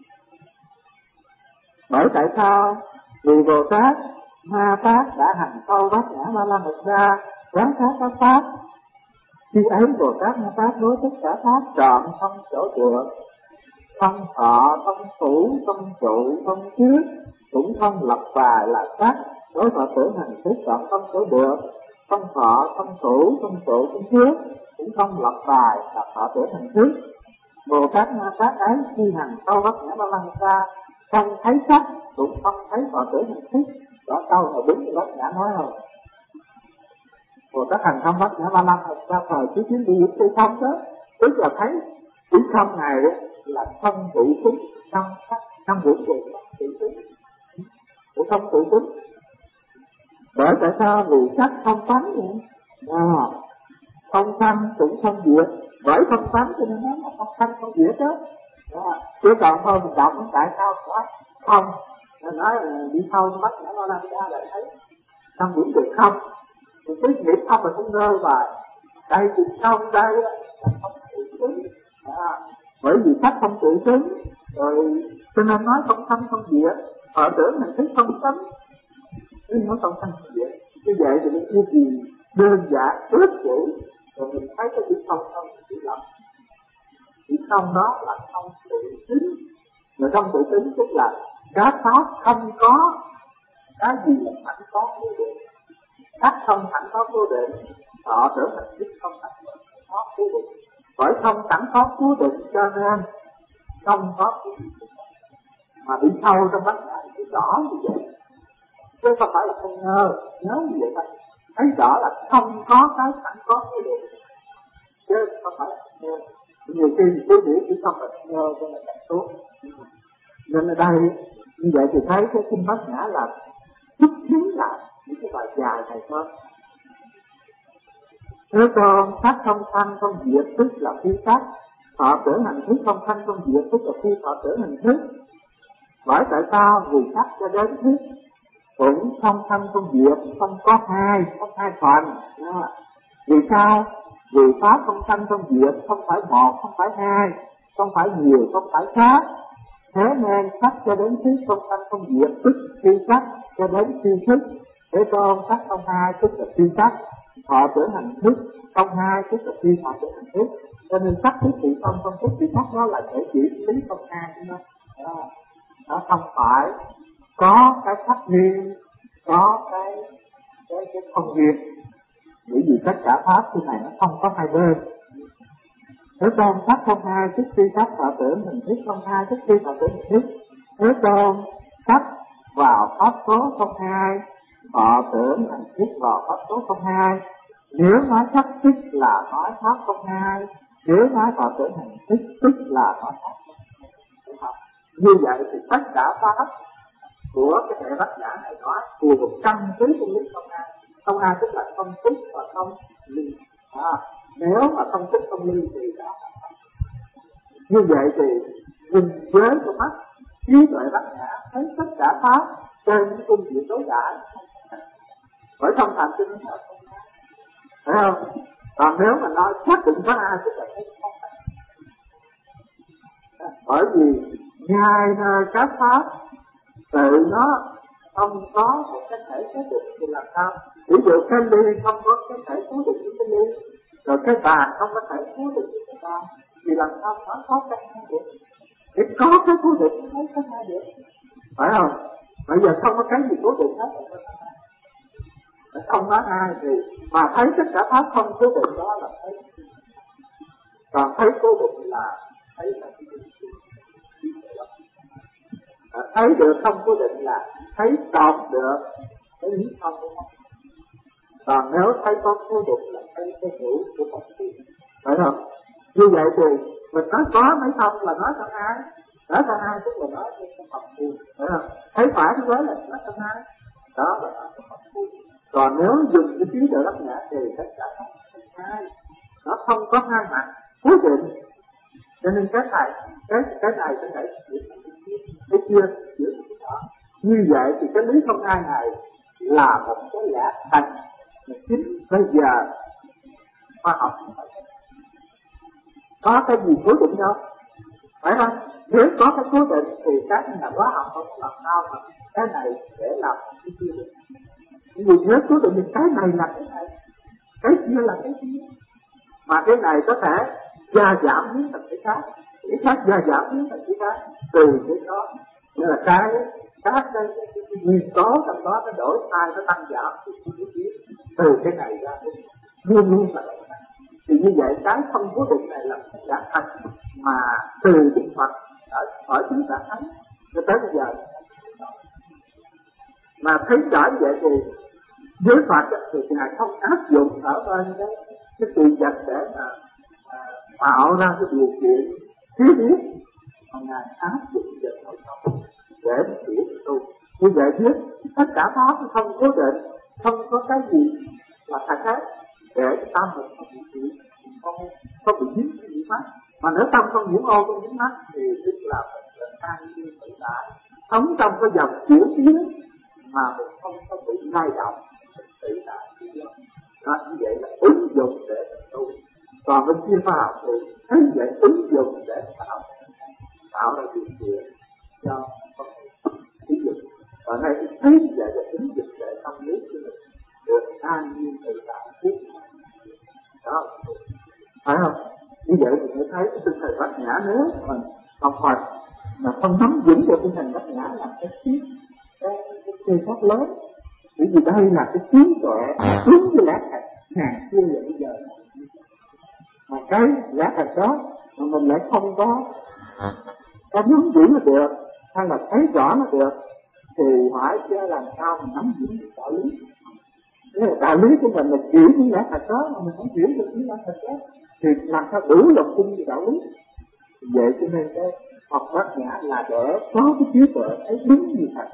Bởi tại sao? Vì Bồ Tát Ma Tát đã hành sâu Bát Nhã Ba La Mật Đa, quán sát các pháp. Khi ấy Bồ Tát Ma Tát đối tất cả pháp trọn không chỗ được, không thọ, không thủ, không trụ, không trước, cũng không lập bài là sắc. Đối Phật tử hành thức trọn không chỗ được, không thọ, không thủ, không trụ, không trước, cũng không lập bài là Phật tử hành thức. Bồ Tát Ma Tát ấy khi hành sâu Bát Nhã Ba La Mật Đa, không thấy sắc, cũng không thấy Phật tử hành thức. Đó câu là đúng như Bát Nhã nói không? Bồ Tát hành không Bát Nhã Ba La Mật Đa thời chứ chuyến đi cái không đó, tức là thấy cái không này là không trụ tính, không sắc, không vũ trụ, không trụ tính, cũng không trụ tính. Bởi tại sao? Vì sắc không tánh vậy, à, không sanh cũng không diệt, bởi không tánh cho nên nó không sanh không diệt đó. À, chứ còn thôi mình đọc tại sao quá không, mình nói là đi sâu Bát Nhã Ba La Mật Đa lại thấy không vũ trụ không. Thì cái nghiệp không là không rơi vào đây thì không đây là không tự xứng, à, bởi vì sắc không tự xứng rồi cho nên nói không sanh không diệt, họ tưởng mình thấy không sanh nhưng nó không sanh không diệt. Như vậy thì những cái gì đơn giản ước chữ rồi mình thấy cái chữ không không chữ lầm, chữ không đó là không tự xứng, người không tự xứng tức là các pháp không có cái gì là sẵn có cố định, các không sẵn có cố định, họ trở thành thức không sẵn có cố định. Bởi không sẵn có cố định cho nên không có cố định, mà bị sâu trong Bát Nhã thì rõ như vậy, chứ không phải là không ngờ, nhớ như vậy thôi. Thấy rõ là không có cái sẵn có cố định, chứ không phải là không ngờ. Nhiều khi cứ nghĩ chỉ không phải không ngờ cho là cảnh tốt. Nên ở đây như vậy thì thấy cái kinh Bát Nhã là chút chính lại những cái bài dài này thôi. Thế còn sắc không sanh không diệt tức là phi sắc, thọ tưởng hành thức không sanh không diệt tức là phi thọ tưởng hành thức. Bởi tại sao? Vì sắc cho đến thức cũng không sanh không diệt, không có hai, không hai phần. Đó. Vì sao? Vì pháp không sanh không diệt, không phải một, không phải hai, không phải nhiều, không phải khác. Thế nên sắc cho đến thức không sanh không diệt tức phi sắc cho đến phi thức. Thế con sắc không hai tức là phi sắc, thọ tưởng hành thức không hai tức là phi thọ tưởng hành thức. Cho nên sắc thức thì không, không thức thì sắc đó là thể chỉ lý không hai đó. Đó. Nó không phải có cái sắc riêng, có cái cái cái không riêng. Bởi vì tất cả pháp như này nó không có hai bên. Thế tôn sắc không hai tức phi sắc thọ tưởng hành thức không hai tức phi thọ tưởng hành thức. Thế tôn sắc vào pháp số không hai, thọ tưởng hành thức vào pháp số không hai. Nếu nói sắc tức là nói pháp không hai, nếu nói thọ tưởng hành thức tức là nói pháp không hai. Như vậy thì tất cả pháp của cái hệ Bát Nhã này nói phù căn cứ công lý không hai. Không hai tức là không tức và không ly. À, nếu mà không tức không ly thì đó như vậy thì nhìn giới của mắt, trí tuệ Bát Nhã thấy tất cả pháp trên cái cung diện đối đại, bởi không thành cho nên là không hai, phải không? Còn nếu mà nói xác định có hai tức là không thành, bởi vì ngay nơi các pháp tự nó không có một cái thể cố định thì làm sao? Ví dụ cái ly không có cái thể cố định với cái ly, rồi cái bàn không có thể cố định với cái bàn, thì làm sao nó có cái hai được? Thì có cái cố định mới có hai được, phải không? Bây giờ không có cái gì cố định hết, không có ai thì mà thấy tất cả pháp không cố định đó là thấy, còn thấy cố định là thấy là à, thấy được không cố định là thấy tọt được cái lý không của mình. Còn nếu thấy có cố định là thấy cái hữu của mình, phải không? Như vậy thì mình nói có mấy không là nói không ai, nói không ai tức là nói cho cái Phật buồn, phải không? Thấy phải cái giới là nói không ai, đó là nói cho Phật buồn. Còn nếu dùng cái trí tuệ đắc nhã thì tất cả không hai, nó không có hai mặt cố định. Cho nên cái này, cái cái này cái này cái kia giữa cái đó. Như vậy thì cái lý không hai này là một cái lẽ thành mà chính bây giờ khoa học có cái gì cố định đâu, phải không? Nếu có cái cố định thì cái nhà hóa học không có làm sao mà cái này để làm cái kia được. Vì nếu cố định thì cái này là cái này, cái kia là cái kia, mà cái này có thể gia giảm biến thành cái khác, cái khác gia giảm biến thành cái khác, từ cái đó nên là cái các cái, cái, cái, cái nguyên tố trong đó nó đổi sai, nó tăng giảm thì cái gì từ cái này ra luôn luôn là cái này. Thì như vậy cái không cố định này là một giả thành mà từ Đức Phật ở ở chúng ta thấy cho tới bây giờ mà thấy rõ như vậy thì với Phật thì ngài không áp dụng ở bên cái cái sự vật để mà à, tạo ra cái điều kiện thiết yếu, mà ngài áp dụng về nội tâm để mà hiểu tu. Như vậy biết tất cả pháp không cố định, không có cái gì là thật hết, để tâm mình không bị không không bị dính cái gì mắt. Mà nếu tâm không nhiễm ô không dính mắt thì tức là mình là an nhiên tự tại, sống trong cái dòng chuyển biến mà mình không có bị lay động, tự tại đó. Như vậy là ứng dụng để tu. Còn bên kia khoa học thì thấy vậy ứng dụng để tạo tạo ra điều kiện cho con người sử dụng. Và ngay cái thấy vậy là ứng dụng để tâm lý của mình được an nhiên tự tại trước đó, phải không? Như vậy thì mới thấy cái tinh thần bát nhã. Nếu mà học Phật mà không nắm vững được tinh thần bát nhã là cái cái cái cái pháp lớn. Bởi vì đây là cái trí tuệ đúng với lẽ thật hàng xưa và bây giờ. Mà cái lẽ thật đó mà mình lại không có có nắm vững nó được, hay là thấy rõ nó được, thì hỏi chứ làm sao mình nắm vững được đạo lý. Nếu là đạo lý của mình là hiểu những lẽ thật đó mà mình không hiểu được những lẽ thật đó thì làm sao đủ lòng tin về đạo lý. Vậy cho nên cái học bát nhã là để có cái trí tuệ thấy đúng như thật.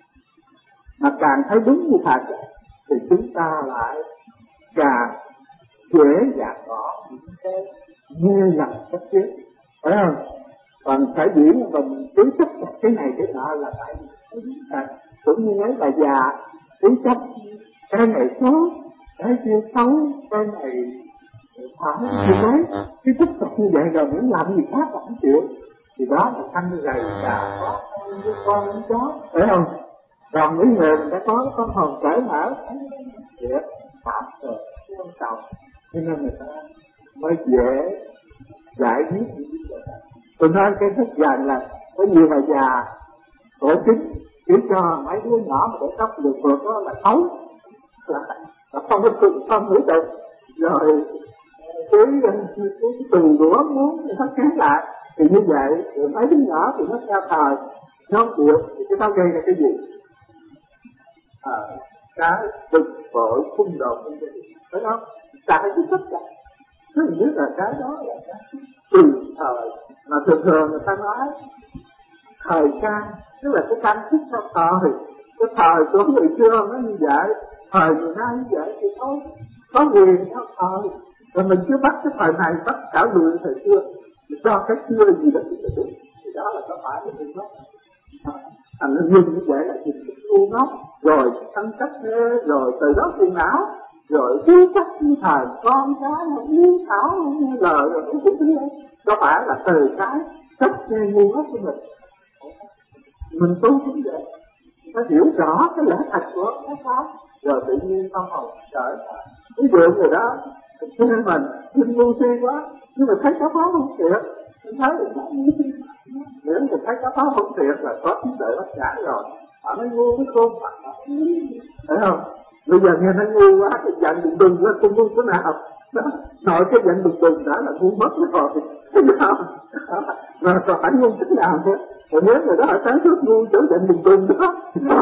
Mà càng thấy đúng như thật thì chúng ta lại càng dễ dàng bỏ những cái mê lầm tất kiến, phải không? Còn phải dĩ mình cứ chấp cái này cái nọ là tại vì à, cũng như mấy bà già cứ chấp cái này xấu, cái kia xấu, cái này phải như thế, cứ chấp tục như vậy rồi muốn làm gì khác là không chịu, thì đó là thanh gầy già có như con như chó, phải không? Còn những người người ta có con hồn cởi mở dễ phạm rồi không trọng, cho nên người ta mới dễ giải quyết những vấn đề. Tôi nói cái thức dài là có nhiều bà già cổ kính chỉ cho mấy đứa nhỏ mà để tóc được vượt đó là xấu, là, là không có tự không hữu được, rồi cái cái từ đũa muốn nó kháng lại thì như vậy rồi mấy đứa nhỏ thì nó theo thời nó không chịu thì cái đó gây ra cái gì? À, cái bực bội xung đột trong gia đình, phải không? Tại cái tất cả nó biết là cái đó là cái từ thời mà thường thường người ta nói thời can, tức là cái can thức theo thời, cái thời của người xưa nó như vậy, thời người nay như vậy thì thôi có quyền theo thời, rồi mình cứ bắt cái thời này bắt cả người thời xưa cho cái xưa gì đó thì đúng, thì đó là có phải là đúng không? Thành nó dùng như vậy là chỉ ngu ngốc, rồi phân cách thế, rồi từ đó phiền não, rồi cứ cách như thời con cái không nghe thảo không nghe lời rồi cũng cũng thế. Có phải là từ cái cách nghe ngu ngốc của mình mình tu cũng vậy, nó hiểu rõ cái lẽ thật của cái pháp, rồi tự nhiên tâm hồn trở lại. Ví dụ người đó khi mình tin ngu si quá, nhưng mà thấy cái pháp không thiệt, mình thấy nếu mình thấy cái pháp không thiệt là có trí tuệ bất nhã rồi, họ nói ngu cái khôn mặt, thấy không? Bây giờ nghe nó ngu quá, cái giận đùng đùng nó không ngu cái nào, nội cái giận đùng đùng đã là ngu mất rồi, thấy không? Mà còn phải ngu cái nào nữa? Rồi nếu người đó họ sáng suốt ngu chỗ giận đùng đùng đó,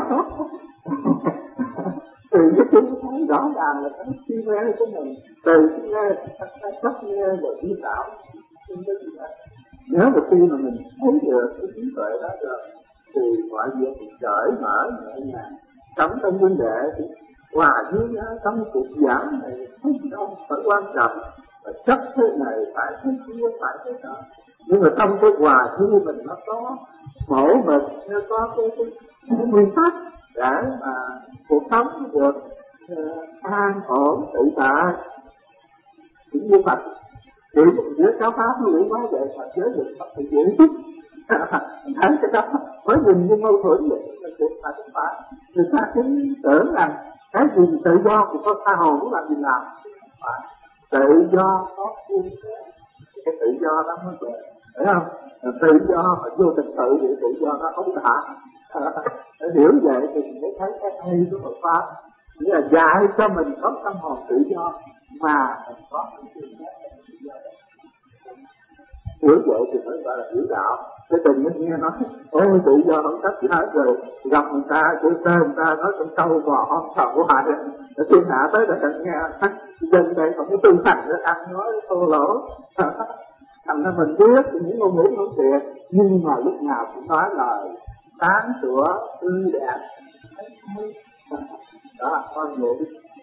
thì cái chúng thấy rõ ràng là cái suy nghe của mình từ cái nghe, cái cách nghe rồi đi đạo, nếu mà khi mà mình thấy được cái trí tuệ đó rồi, thì mọi việc mình cởi mở nhẹ nhàng, sống trong vấn đề thì hòa với nhau trong cuộc giảng này không đâu phải quan trọng, và chấp thế này phải thế kia phải thế đó, nhưng mà trong cái hòa với mình nó có khổ mình, nó có cái, cái, cái nguyên tắc để mà cuộc sống nó được uh, an ổn tự tại. Cũng như Phật chỉ giữa giáo pháp nó nghĩ quá vậy, Phật giới được Phật thì dễ chút thấy cái đó mới nhìn như mâu thuẫn vậy, là chuyện phải không phải. Người ta cứ tưởng rằng cái gì tự do của con tha hồ cũng làm gì làm, phải tự do có phương thế, cái tự do đó mới về, phải không? Tự do mà vô tình tự thì tự do nó không đã. Để hiểu vậy thì mình mới thấy cái hay của Phật pháp, nghĩa là dạy cho mình có tâm hồn tự do mà mình có cái phương thế tự do đó. Hiểu vậy thì mới gọi là hiểu đạo. Cái tình nó nghe nói ôi tự do không cách gì hết, rồi gặp người ta chửi tên người ta nói trong sâu bò hon sầu hoài, để thiên hạ tới là cần nghe dân đây còn cái tư thành nó ăn nói thô lỗ. Thành ra mình biết những ngôn ngữ không thiệt, nhưng mà lúc nào cũng nói lời sáng sủa tươi đẹp đó, con người